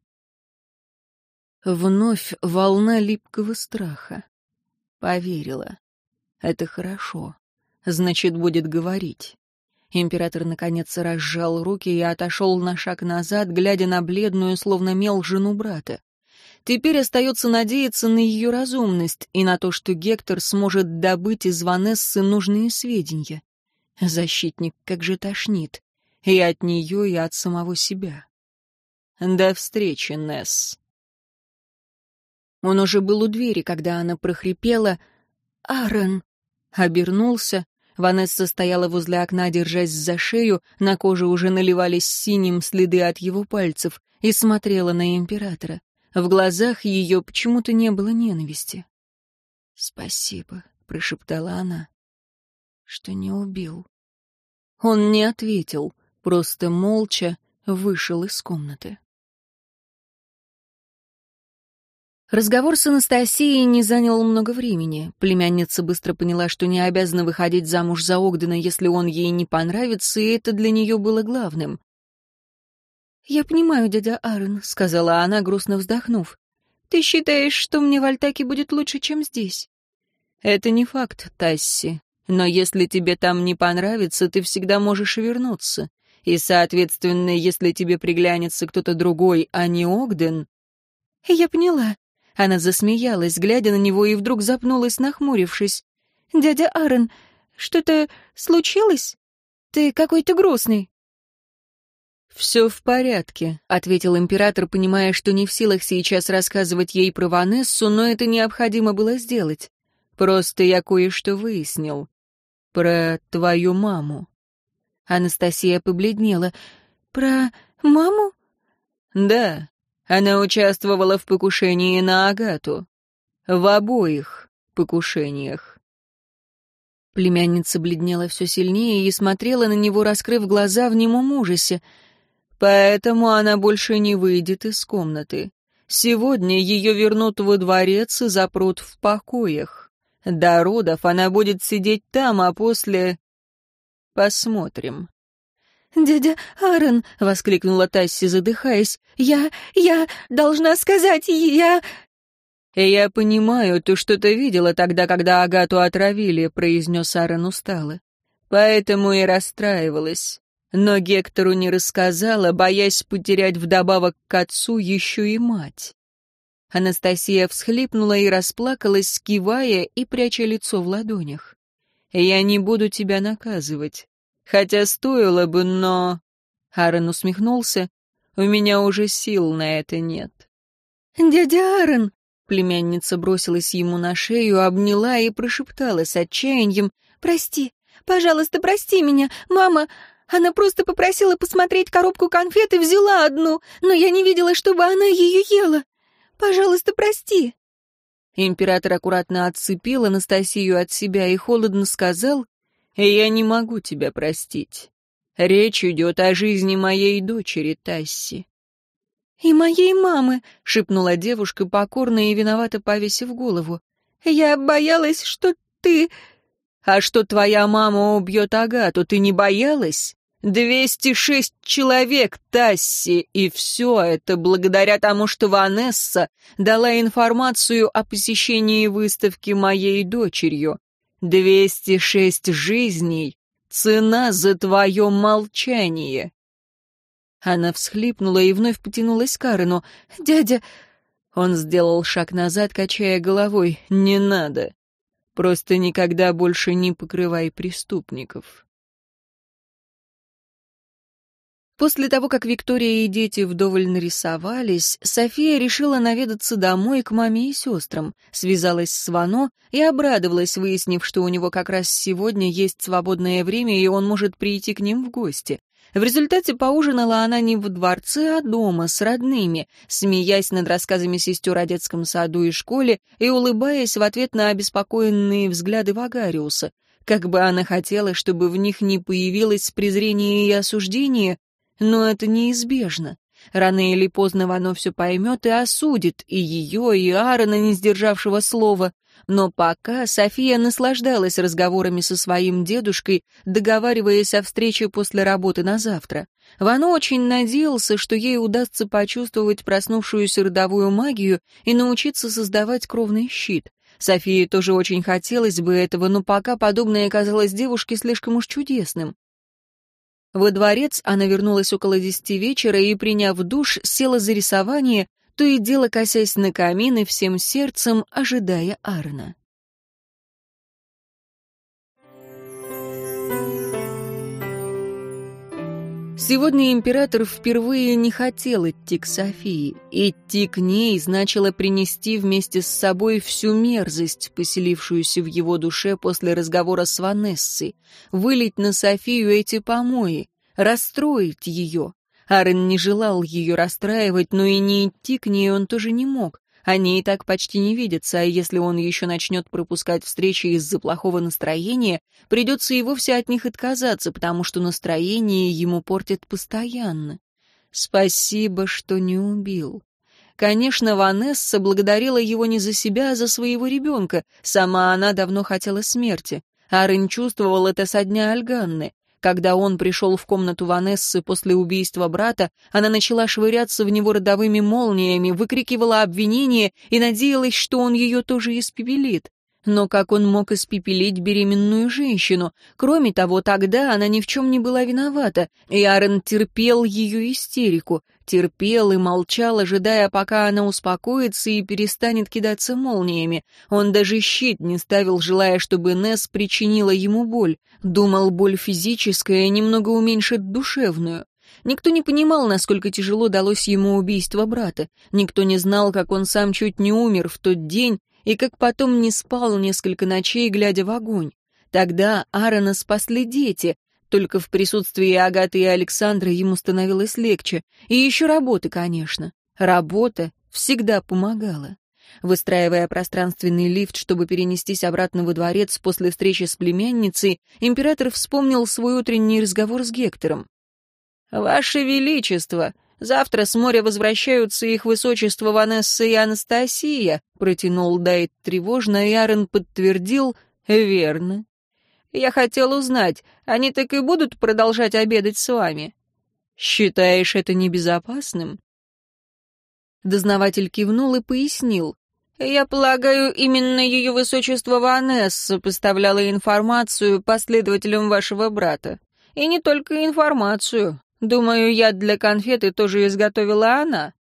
Вновь волна липкого страха. Поверила. Это хорошо. Значит, будет говорить. Император, наконец, разжал руки и отошел на шаг назад, глядя на бледную, словно мел, жену брата. Теперь остается надеяться на ее разумность и на то, что Гектор сможет добыть из Ванессы нужные сведения. Защитник как же тошнит. И от нее, и от самого себя. «До встречи, Несс». Он уже был у двери, когда она прохрипела «Арен». Обернулся. Ванесса стояла возле окна, держась за шею, на коже уже наливались синим следы от его пальцев, и смотрела на императора. В глазах ее почему-то не было ненависти. «Спасибо», — прошептала она, — «что не убил». Он не ответил, просто молча вышел из комнаты. Разговор с Анастасией не занял много времени. Племянница быстро поняла, что не обязана выходить замуж за Огдена, если он ей не понравится, и это для нее было главным. «Я понимаю, дядя Арен», — сказала она, грустно вздохнув. «Ты считаешь, что мне в Альтаке будет лучше, чем здесь?» «Это не факт, Тасси. Но если тебе там не понравится, ты всегда можешь вернуться. И, соответственно, если тебе приглянется кто-то другой, а не Огден...» «Я поняла». Она засмеялась, глядя на него, и вдруг запнулась, нахмурившись. «Дядя Арен, что-то случилось? Ты какой-то грустный». «Все в порядке», — ответил император, понимая, что не в силах сейчас рассказывать ей про Ванессу, но это необходимо было сделать. «Просто я кое-что выяснил. Про твою маму». Анастасия побледнела. «Про маму?» «Да, она участвовала в покушении на Агату. В обоих покушениях». Племянница бледнела все сильнее и смотрела на него, раскрыв глаза в немом ужасе. «Поэтому она больше не выйдет из комнаты. Сегодня ее вернут во дворец и запрут в покоях. До родов она будет сидеть там, а после... Посмотрим». «Дядя Арен!» — воскликнула Тасси, задыхаясь. «Я... я должна сказать, я...» «Я понимаю, ты что-то видела тогда, когда Агату отравили», — произнес Арен устало. «Поэтому и расстраивалась. Но Гектору не рассказала, боясь потерять вдобавок к отцу еще и мать». Анастасия всхлипнула и расплакалась, кивая и пряча лицо в ладонях. «Я не буду тебя наказывать. Хотя стоило бы, но...» Арен усмехнулся. «У меня уже сил на это нет». «Дядя Арен!» — Племянница бросилась ему на шею, обняла и прошептала с отчаянием: «Прости, пожалуйста, прости меня. Мама, она просто попросила посмотреть коробку конфет и взяла одну, но я не видела, чтобы она ее ела. Пожалуйста, прости». Император аккуратно отцепил Анастасию от себя и холодно сказал: «Я не могу тебя простить. Речь идет о жизни моей дочери Тасси». «И моей мамы», — шепнула девушка, покорно и виновато повесив голову. «Я боялась, что ты...» «А что твоя мама убьет Агату, ты не боялась? двести шесть человек, Тасси, и все это благодаря тому, что Ванесса дала информацию о посещении выставки моей дочерью. двести шесть жизней — цена за твое молчание». Она всхлипнула и вновь потянулась к Аарону. «Дядя...» Он сделал шаг назад, качая головой. «Не надо. Просто никогда больше не покрывай преступников». После того, как Виктория и дети вдоволь нарисовались, София решила наведаться домой к маме и сестрам, связалась с Вано и обрадовалась, выяснив, что у него как раз сегодня есть свободное время, и он может прийти к ним в гости. В результате поужинала она не в дворце, а дома, с родными, смеясь над рассказами сестер о детском саду и школе и улыбаясь в ответ на обеспокоенные взгляды Вагариуса. Как бы она хотела, чтобы в них не появилось презрение и осуждение, но это неизбежно. Рано или поздно Вано все поймет и осудит и ее, и Аарона, не сдержавшего слова. Но пока София наслаждалась разговорами со своим дедушкой, договариваясь о встрече после работы на завтра. Вано очень надеялся, что ей удастся почувствовать проснувшуюся родовую магию и научиться создавать кровный щит. Софии тоже очень хотелось бы этого, но пока подобное казалось девушке слишком уж чудесным. Во дворец она вернулась около десяти вечера и, приняв душ, села за рисование, то и дело косясь на камин и всем сердцем ожидая Аарона. Сегодня император впервые не хотел идти к Софии. Идти к ней значило принести вместе с собой всю мерзость, поселившуюся в его душе после разговора с Ванессой, вылить на Софию эти помои, расстроить ее. Аарон не желал ее расстраивать, но и не идти к ней он тоже не мог. Они и так почти не видятся, а если он еще начнет пропускать встречи из-за плохого настроения, придется и вовсе от них отказаться, потому что настроение ему портит постоянно. Спасибо, что не убил. Конечно, Ванесса благодарила его не за себя, а за своего ребенка. Сама она давно хотела смерти. Аарон чувствовал это со дня Альганны. Когда он пришел в комнату Ванессы после убийства брата, она начала швыряться в него родовыми молниями, выкрикивала обвинения и надеялась, что он ее тоже испепелит. Но как он мог испепелить беременную женщину? Кроме того, тогда она ни в чем не была виновата, и Аарон терпел ее истерику, терпел и молчал, ожидая, пока она успокоится и перестанет кидаться молниями. Он даже щит не ставил, желая, чтобы Несс причинила ему боль. Думал, боль физическая немного уменьшит душевную. Никто не понимал, насколько тяжело далось ему убийство брата. Никто не знал, как он сам чуть не умер в тот день, и как потом не спал несколько ночей, глядя в огонь. Тогда Аарона спасли дети, только в присутствии Агаты и Александра ему становилось легче. И еще работа, конечно. Работа всегда помогала. Выстраивая пространственный лифт, чтобы перенестись обратно во дворец после встречи с племянницей, император вспомнил свой утренний разговор с Гектором. «Ваше Величество, завтра с моря возвращаются их высочество Ванесса и Анастасия», протянул Дайт тревожно, и Аарон подтвердил: «Верно. Я хотел узнать, они так и будут продолжать обедать с вами? Считаешь это небезопасным?» Дознаватель кивнул и пояснил: «Я полагаю, именно ее высочество Ванесса поставляла информацию последователям вашего брата. И не только информацию. Думаю, яд для конфеты тоже изготовила она».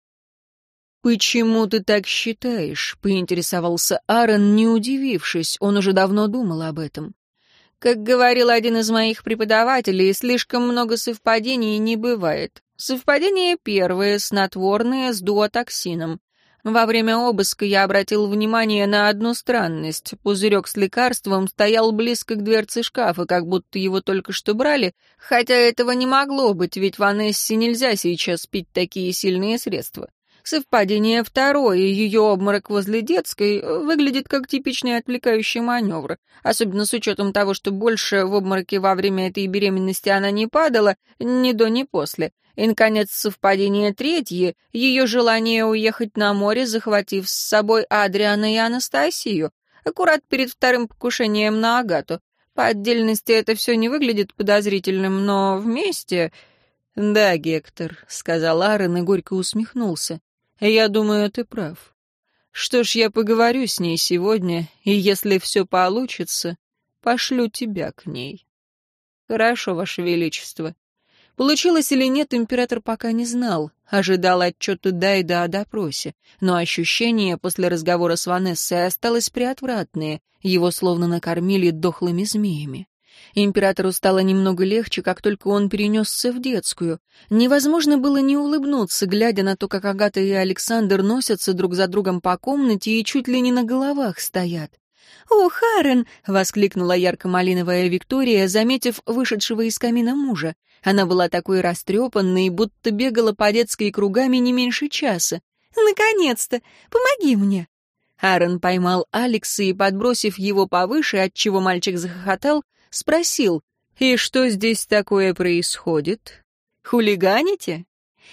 «Почему ты так считаешь?» — поинтересовался Аарон, не удивившись, он уже давно думал об этом. «Как говорил один из моих преподавателей, слишком много совпадений не бывает. Совпадение первое — снотворное с дуотоксином. Во время обыска я обратил внимание на одну странность. Пузырек с лекарством стоял близко к дверце шкафа, как будто его только что брали, хотя этого не могло быть, ведь Ванессе нельзя сейчас пить такие сильные средства. Совпадение второе, ее обморок возле детской выглядит как типичный отвлекающий маневр, особенно с учетом того, что больше в обмороке во время этой беременности она не падала, ни до, ни после. И, наконец, совпадение третье, ее желание уехать на море, захватив с собой Адриана и Анастасию, аккурат перед вторым покушением на Агату. По отдельности это все не выглядит подозрительным, но вместе... «Да, Гектор», — сказал Аарон и горько усмехнулся. «Я думаю, ты прав. Что ж, я поговорю с ней сегодня, и если все получится, пошлю тебя к ней». «Хорошо, Ваше Величество». Получилось или нет, император пока не знал, ожидал отчета Дайда о допросе, но ощущение после разговора с Ванессой осталось приотвратное, его словно накормили дохлыми змеями. Императору стало немного легче, как только он перенесся в детскую. Невозможно было не улыбнуться, глядя на то, как Агата и Александр носятся друг за другом по комнате и чуть ли не на головах стоят. «О, Харен!» — воскликнула ярко-малиновая Виктория, заметив вышедшего из камина мужа. Она была такой растрепанной, будто бегала по детской кругами не меньше часа. «Наконец-то! Помоги мне!» Аарон поймал Алекса и, подбросив его повыше, отчего мальчик захохотал, спросил: «И что здесь такое происходит? Хулиганите?»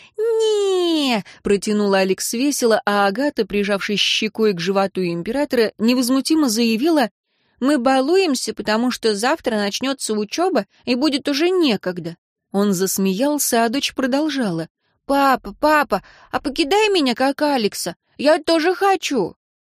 «Не-е-е!» — протянула Алекс весело, а Агата, прижавшись щекой к животу императора, невозмутимо заявила: «Мы балуемся, потому что завтра начнется учеба, и будет уже некогда». Он засмеялся, а дочь продолжала: «Папа, папа, а покидай меня, как Алекса, я тоже хочу».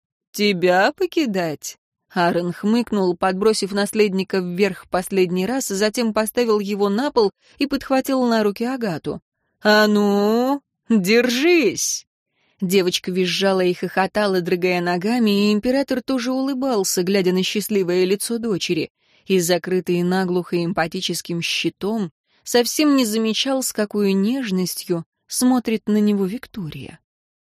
«Тебя покидать?» Аарон хмыкнул, подбросив наследника вверх последний раз, затем поставил его на пол и подхватил на руки Агату. «А ну, держись!» Девочка визжала и хохотала, дрыгая ногами, и император тоже улыбался, глядя на счастливое лицо дочери, и, закрытый наглухо эмпатическим щитом, совсем не замечал, с какой нежностью смотрит на него Виктория.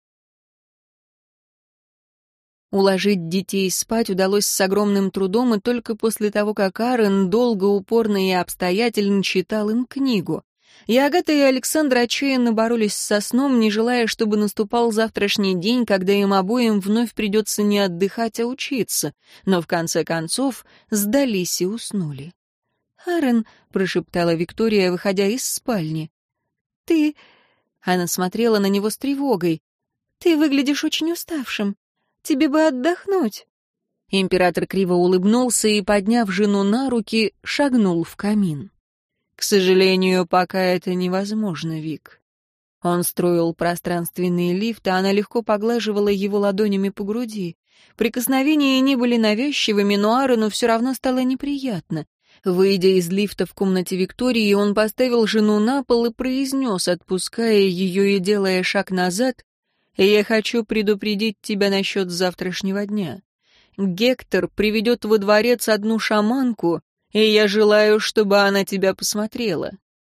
Уложить детей спать удалось с огромным трудом и только после того, как Аарон долго, упорно и обстоятельно читал им книгу. И Агата и Александр отчаянно боролись со сном, не желая, чтобы наступал завтрашний день, когда им обоим вновь придется не отдыхать, а учиться, но в конце концов сдались и уснули. «Аарон», — прошептала Виктория, выходя из спальни, — «ты...» — она смотрела на него с тревогой. «Ты выглядишь очень уставшим. Тебе бы отдохнуть». Император криво улыбнулся и, подняв жену на руки, шагнул в камин. «К сожалению, пока это невозможно, Вик». Он строил пространственный лифт, а она легко поглаживала его ладонями по груди. Прикосновения не были навязчивыми, но Аарону все равно стало неприятно. Выйдя из лифта в комнате Виктории, он поставил жену на пол и произнес, отпуская ее и делая шаг назад: «Я хочу предупредить тебя насчет завтрашнего дня. Гектор приведет во дворец одну шаманку, и я желаю, чтобы она тебя посмотрела».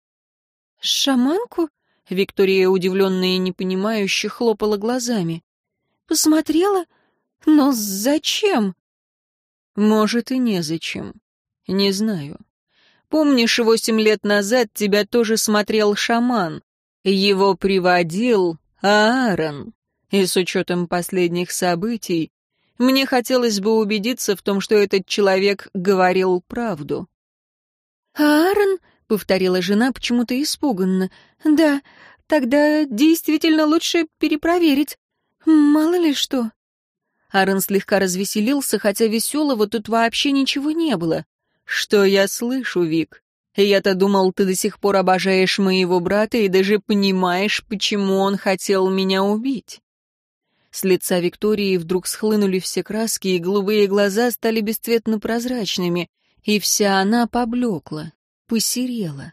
«Шаманку?» — Виктория, удивленная и непонимающе, хлопала глазами. «Посмотрела? Но зачем?» «Может, и незачем. Не знаю. Помнишь, восемь лет назад тебя тоже смотрел шаман? Его приводил Аарон. И с учетом последних событий, мне хотелось бы убедиться в том, что этот человек говорил правду». «Аарон?» — повторила жена почему-то испуганно. «Да, тогда действительно лучше перепроверить. Мало ли что». Аарон слегка развеселился, хотя веселого тут вообще ничего не было. «Что я слышу, Вик? Я-то думал, ты до сих пор обожаешь моего брата и даже понимаешь, почему он хотел меня убить». С лица Виктории вдруг схлынули все краски, и голубые глаза стали бесцветно-прозрачными, и вся она поблекла, посерела.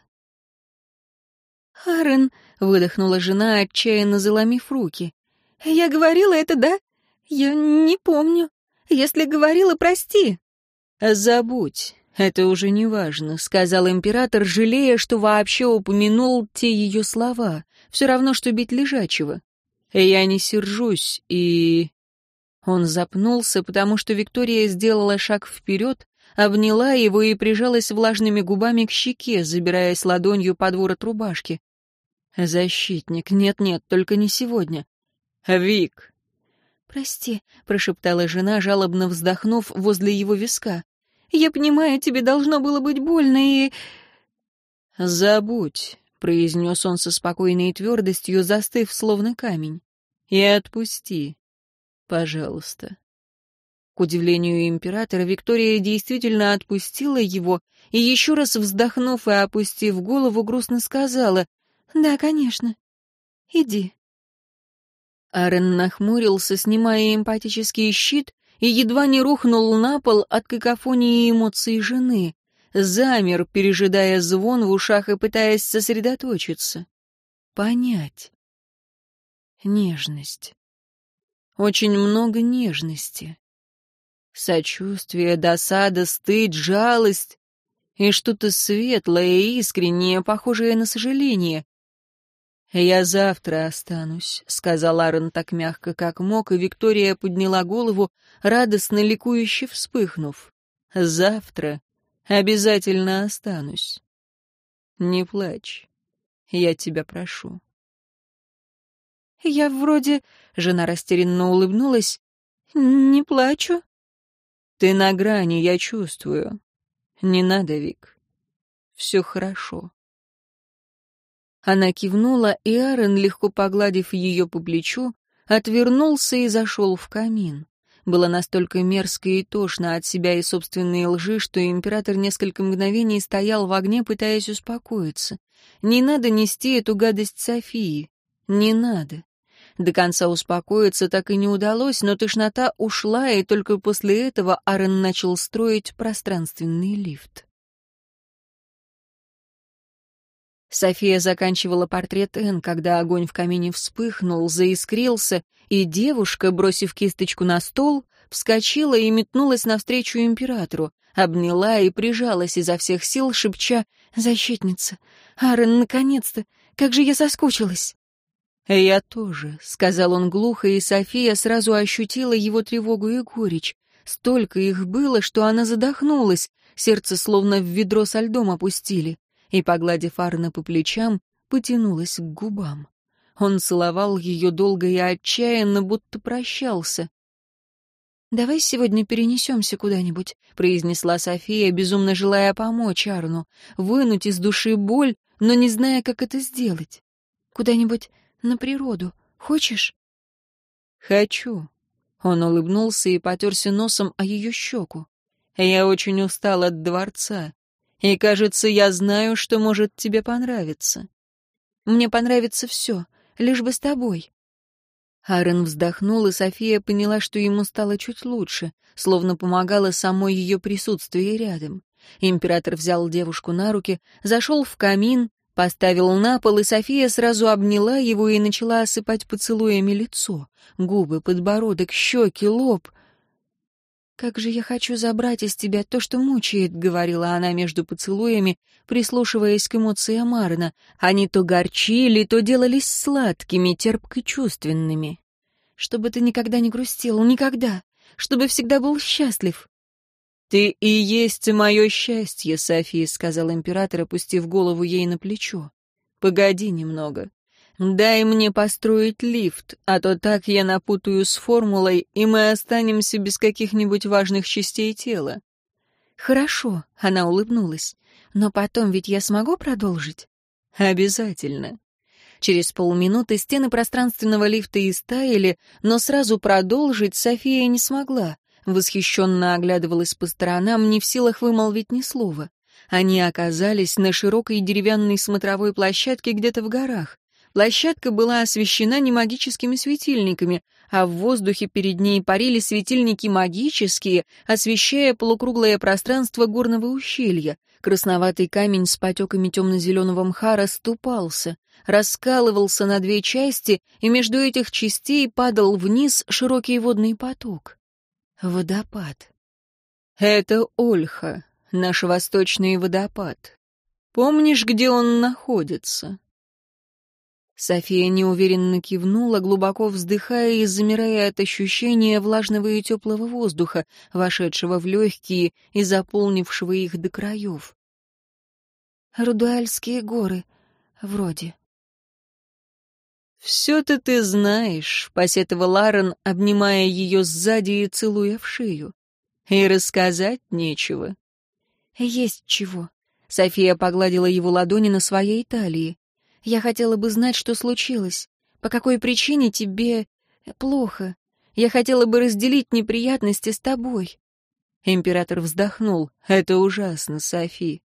«Аарон», — выдохнула жена, отчаянно заломив руки, — «я говорила это, да? Я не помню. Если говорила, прости». «Забудь. Это уже не важно», — сказал император, жалея, что вообще упомянул те ее слова. Все равно, что бить лежачего. Я не сержусь, и...» Он запнулся, потому что Виктория сделала шаг вперед, обняла его и прижалась влажными губами к щеке, забираясь ладонью под ворот рубашки. «Защитник, нет-нет, только не сегодня. Вик!» «Прости», — прошептала жена, жалобно вздохнув возле его виска. «Я понимаю, тебе должно было быть больно и...» «Забудь», — произнес он со спокойной твердостью, застыв, словно камень. «И отпусти, пожалуйста». К удивлению императора, Виктория действительно отпустила его и, еще раз вздохнув и опустив голову, грустно сказала: «Да, конечно. Иди». Арен нахмурился, снимая эмпатический щит, и едва не рухнул на пол от какофонии эмоций жены. Замер, пережидая звон в ушах и пытаясь сосредоточиться. Понять. Нежность. Очень много нежности. Сочувствие, досада, стыд, жалость и что-то светлое и искреннее, похожее на сожаление. «Я завтра останусь», — сказал Арен так мягко, как мог, и Виктория подняла голову, радостно ликующе вспыхнув. «Завтра обязательно останусь. Не плачь, я тебя прошу». «Я вроде...» — жена растерянно улыбнулась. «Не плачу». «Ты на грани, я чувствую. Не надо, Вик. Все хорошо». Она кивнула, и Арен, легко погладив ее по плечу, отвернулся и зашел в камин. Было настолько мерзко и тошно от себя и собственной лжи, что император несколько мгновений стоял в огне, пытаясь успокоиться. Не надо нести эту гадость Софии. Не надо. До конца успокоиться так и не удалось, но тошнота ушла, и только после этого Арен начал строить пространственный лифт. София заканчивала портрет Энн, когда огонь в камине вспыхнул, заискрился, и девушка, бросив кисточку на стол, вскочила и метнулась навстречу императору, обняла и прижалась изо всех сил, шепча: «Защитница! Арен, наконец-то! Как же я соскучилась!» «Я тоже», — сказал он глухо, и София сразу ощутила его тревогу и горечь. Столько их было, что она задохнулась, сердце словно в ведро со льдом опустили. И, погладив Арна по плечам, потянулась к губам. Он целовал ее долго и отчаянно, будто прощался. «Давай сегодня перенесемся куда-нибудь», — произнесла София, безумно желая помочь Арну, вынуть из души боль, но не зная, как это сделать. «Куда-нибудь на природу. Хочешь?» «Хочу». Он улыбнулся и потерся носом о ее щеку. «Я очень устал от дворца. И, кажется, я знаю, что может тебе понравиться». «Мне понравится все, лишь бы с тобой». Арен вздохнул, и София поняла, что ему стало чуть лучше, словно помогало само ее присутствие рядом. Император взял девушку на руки, зашел в камин, поставил на пол, и София сразу обняла его и начала осыпать поцелуями лицо, губы, подбородок, щеки, лоб. «Как же я хочу забрать из тебя то, что мучает», — говорила она между поцелуями, прислушиваясь к эмоциям Арна. Они то горчили, то делались сладкими, терпко-чувственными. «Чтобы ты никогда не грустил, никогда. Чтобы всегда был счастлив». «Ты и есть мое счастье, София», — сказал император, опустив голову ей на плечо. «Погоди немного. Дай мне построить лифт, а то так я напутаю с формулой, и мы останемся без каких-нибудь важных частей тела». «Хорошо», — она улыбнулась. «Но потом ведь я смогу продолжить?» «Обязательно». Через полминуты стены пространственного лифта истаяли, но сразу продолжить София не смогла. Восхищенно оглядывалась по сторонам, не в силах вымолвить ни слова. Они оказались на широкой деревянной смотровой площадке где-то в горах. Площадка была освещена не магическими светильниками, а в воздухе перед ней парили светильники магические, освещая полукруглое пространство горного ущелья. Красноватый камень с потеками темно-зеленого мха расступался, раскалывался на две части, и между этих частей падал вниз широкий водный поток. Водопад. Это Ольха, наш восточный водопад. Помнишь, где он находится? София неуверенно кивнула, глубоко вздыхая и замирая от ощущения влажного и теплого воздуха, вошедшего в легкие и заполнившего их до краев. «Рудуальские горы, вроде». «Все-то ты знаешь», — посетовал Аарон, обнимая ее сзади и целуя в шею. «И рассказать нечего». «Есть чего». София погладила его ладони на своей талии. «Я хотела бы знать, что случилось. По какой причине тебе плохо. Я хотела бы разделить неприятности с тобой». Император вздохнул. «Это ужасно, Софи».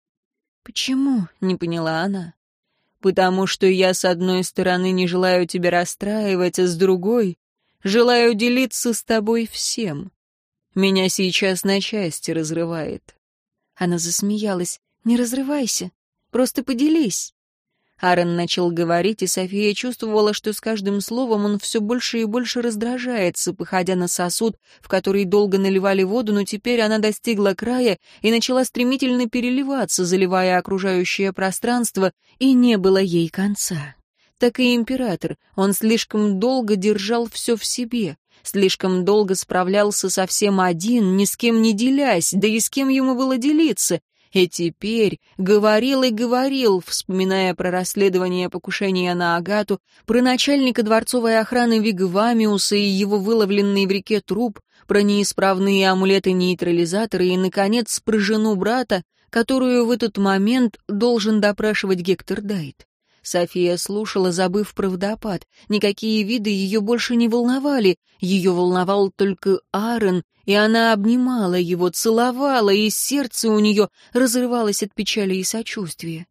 «Почему?» — не поняла она. «Потому что я, с одной стороны, не желаю тебя расстраивать, а с другой — желаю делиться с тобой всем. Меня сейчас на части разрывает». Она засмеялась. «Не разрывайся, просто поделись». Аарон начал говорить, и София чувствовала, что с каждым словом он все больше и больше раздражается, походя на сосуд, в который долго наливали воду, но теперь она достигла края и начала стремительно переливаться, заливая окружающее пространство, и не было ей конца. Так и император, он слишком долго держал все в себе, слишком долго справлялся совсем один, ни с кем не делясь, да и с кем ему было делиться. И теперь говорил и говорил, вспоминая про расследование покушения на Агату, про начальника дворцовой охраны Вигвамиуса и его выловленный в реке труп, про неисправные амулеты-нейтрализаторы и, наконец, про жену брата, которую в этот момент должен допрашивать Гектор Дайт. София слушала, забыв про водопад. Никакие виды ее больше не волновали. Ее волновал только Аарон, и она обнимала его, целовала, и сердце у нее разрывалось от печали и сочувствия.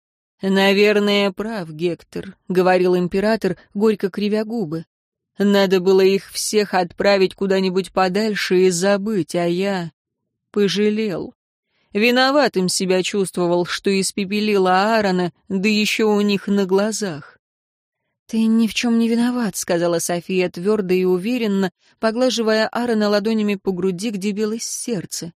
«Наверное, прав Гектор», — говорил император, горько кривя губы. «Надо было их всех отправить куда-нибудь подальше и забыть, а я пожалел. Виноватым себя чувствовал, что испепелила Аарона, да еще у них на глазах». «Ты ни в чем не виноват», — сказала София твердо и уверенно, поглаживая Аарона ладонями по груди, где билось сердце.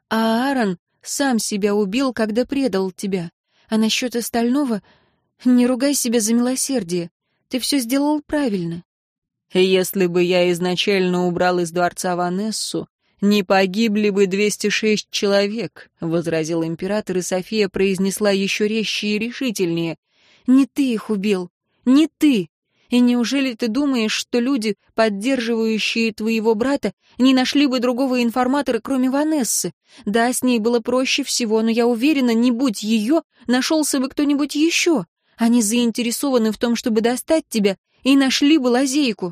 «А Аарон сам себя убил, когда предал тебя. А насчет остального не ругай себя за милосердие. Ты все сделал правильно». «Если бы я изначально убрал из дворца Ванессу, не погибли бы двести шесть человек», — возразил император, и София произнесла еще резче и решительнее. «Не ты их убил. Не ты! И неужели ты думаешь, что люди, поддерживающие твоего брата, не нашли бы другого информатора, кроме Ванессы? Да, с ней было проще всего, но я уверена, не будь ее, нашелся бы кто-нибудь еще. Они заинтересованы в том, чтобы достать тебя, и нашли бы лазейку».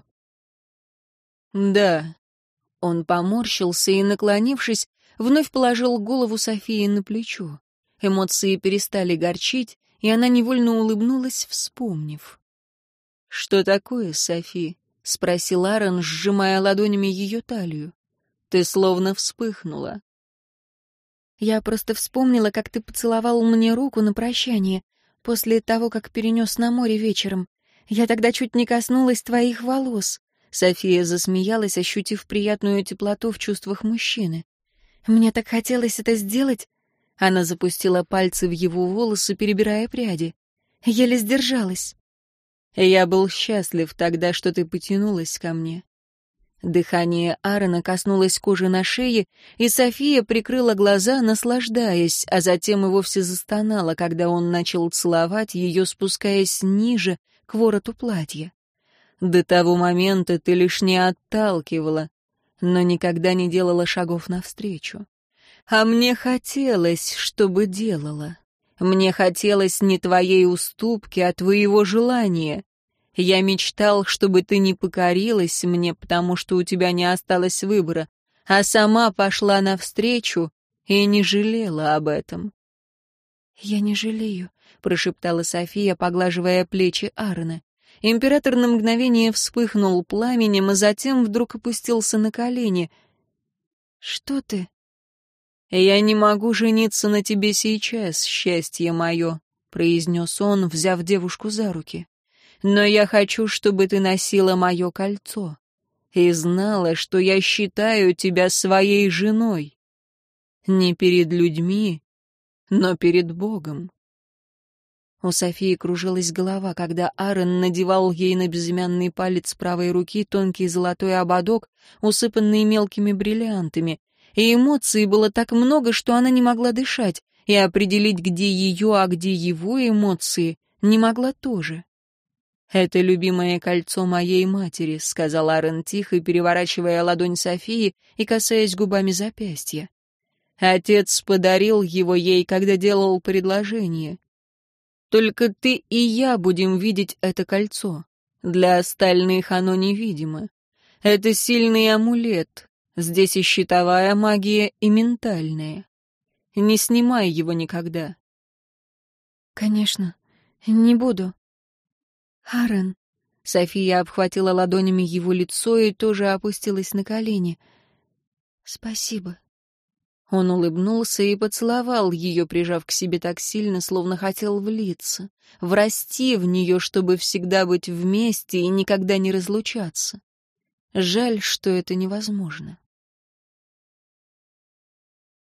«Да». Он поморщился и, наклонившись, вновь положил голову Софии на плечо. Эмоции перестали горчить, и она невольно улыбнулась, вспомнив. «Что такое, Софи?» — спросил Аарон, сжимая ладонями ее талию. «Ты словно вспыхнула». «Я просто вспомнила, как ты поцеловал мне руку на прощание, после того, как перенес на море вечером. Я тогда чуть не коснулась твоих волос». София засмеялась, ощутив приятную теплоту в чувствах мужчины. «Мне так хотелось это сделать». Она запустила пальцы в его волосы, перебирая пряди. Еле сдержалась. «Я был счастлив тогда, что ты потянулась ко мне». Дыхание Аарона коснулось кожи на шее, и София прикрыла глаза, наслаждаясь, а затем и вовсе застонала, когда он начал целовать ее, спускаясь ниже, к вороту платья. «До того момента ты лишь не отталкивала, но никогда не делала шагов навстречу. А мне хотелось, чтобы делала. Мне хотелось не твоей уступки, а твоего желания. Я мечтал, чтобы ты не покорилась мне, потому что у тебя не осталось выбора, а сама пошла навстречу и не жалела об этом». «Я не жалею», — прошептала София, поглаживая плечи Аарона. Император на мгновение вспыхнул пламенем, а затем вдруг опустился на колени. «Что ты?» «Я не могу жениться на тебе сейчас, счастье мое», — произнес он, взяв девушку за руки. «Но я хочу, чтобы ты носила мое кольцо и знала, что я считаю тебя своей женой. Не перед людьми, но перед Богом». У Софии кружилась голова, когда Аарон надевал ей на безымянный палец правой руки тонкий золотой ободок, усыпанный мелкими бриллиантами. И эмоций было так много, что она не могла дышать, и определить, где ее, а где его эмоции, не могла тоже. «Это любимое кольцо моей матери», — сказал Аарон тихо, переворачивая ладонь Софии и касаясь губами запястья. «Отец подарил его ей, когда делал предложение. Только ты и я будем видеть это кольцо. Для остальных оно невидимо. Это сильный амулет. Здесь и щитовая магия, и ментальная. Не снимай его никогда». «Конечно, не буду». «Аарон», — София обхватила ладонями его лицо и тоже опустилась на колени. «Спасибо». Он улыбнулся и поцеловал ее, прижав к себе так сильно, словно хотел влиться, врасти в нее, чтобы всегда быть вместе и никогда не разлучаться. Жаль, что это невозможно.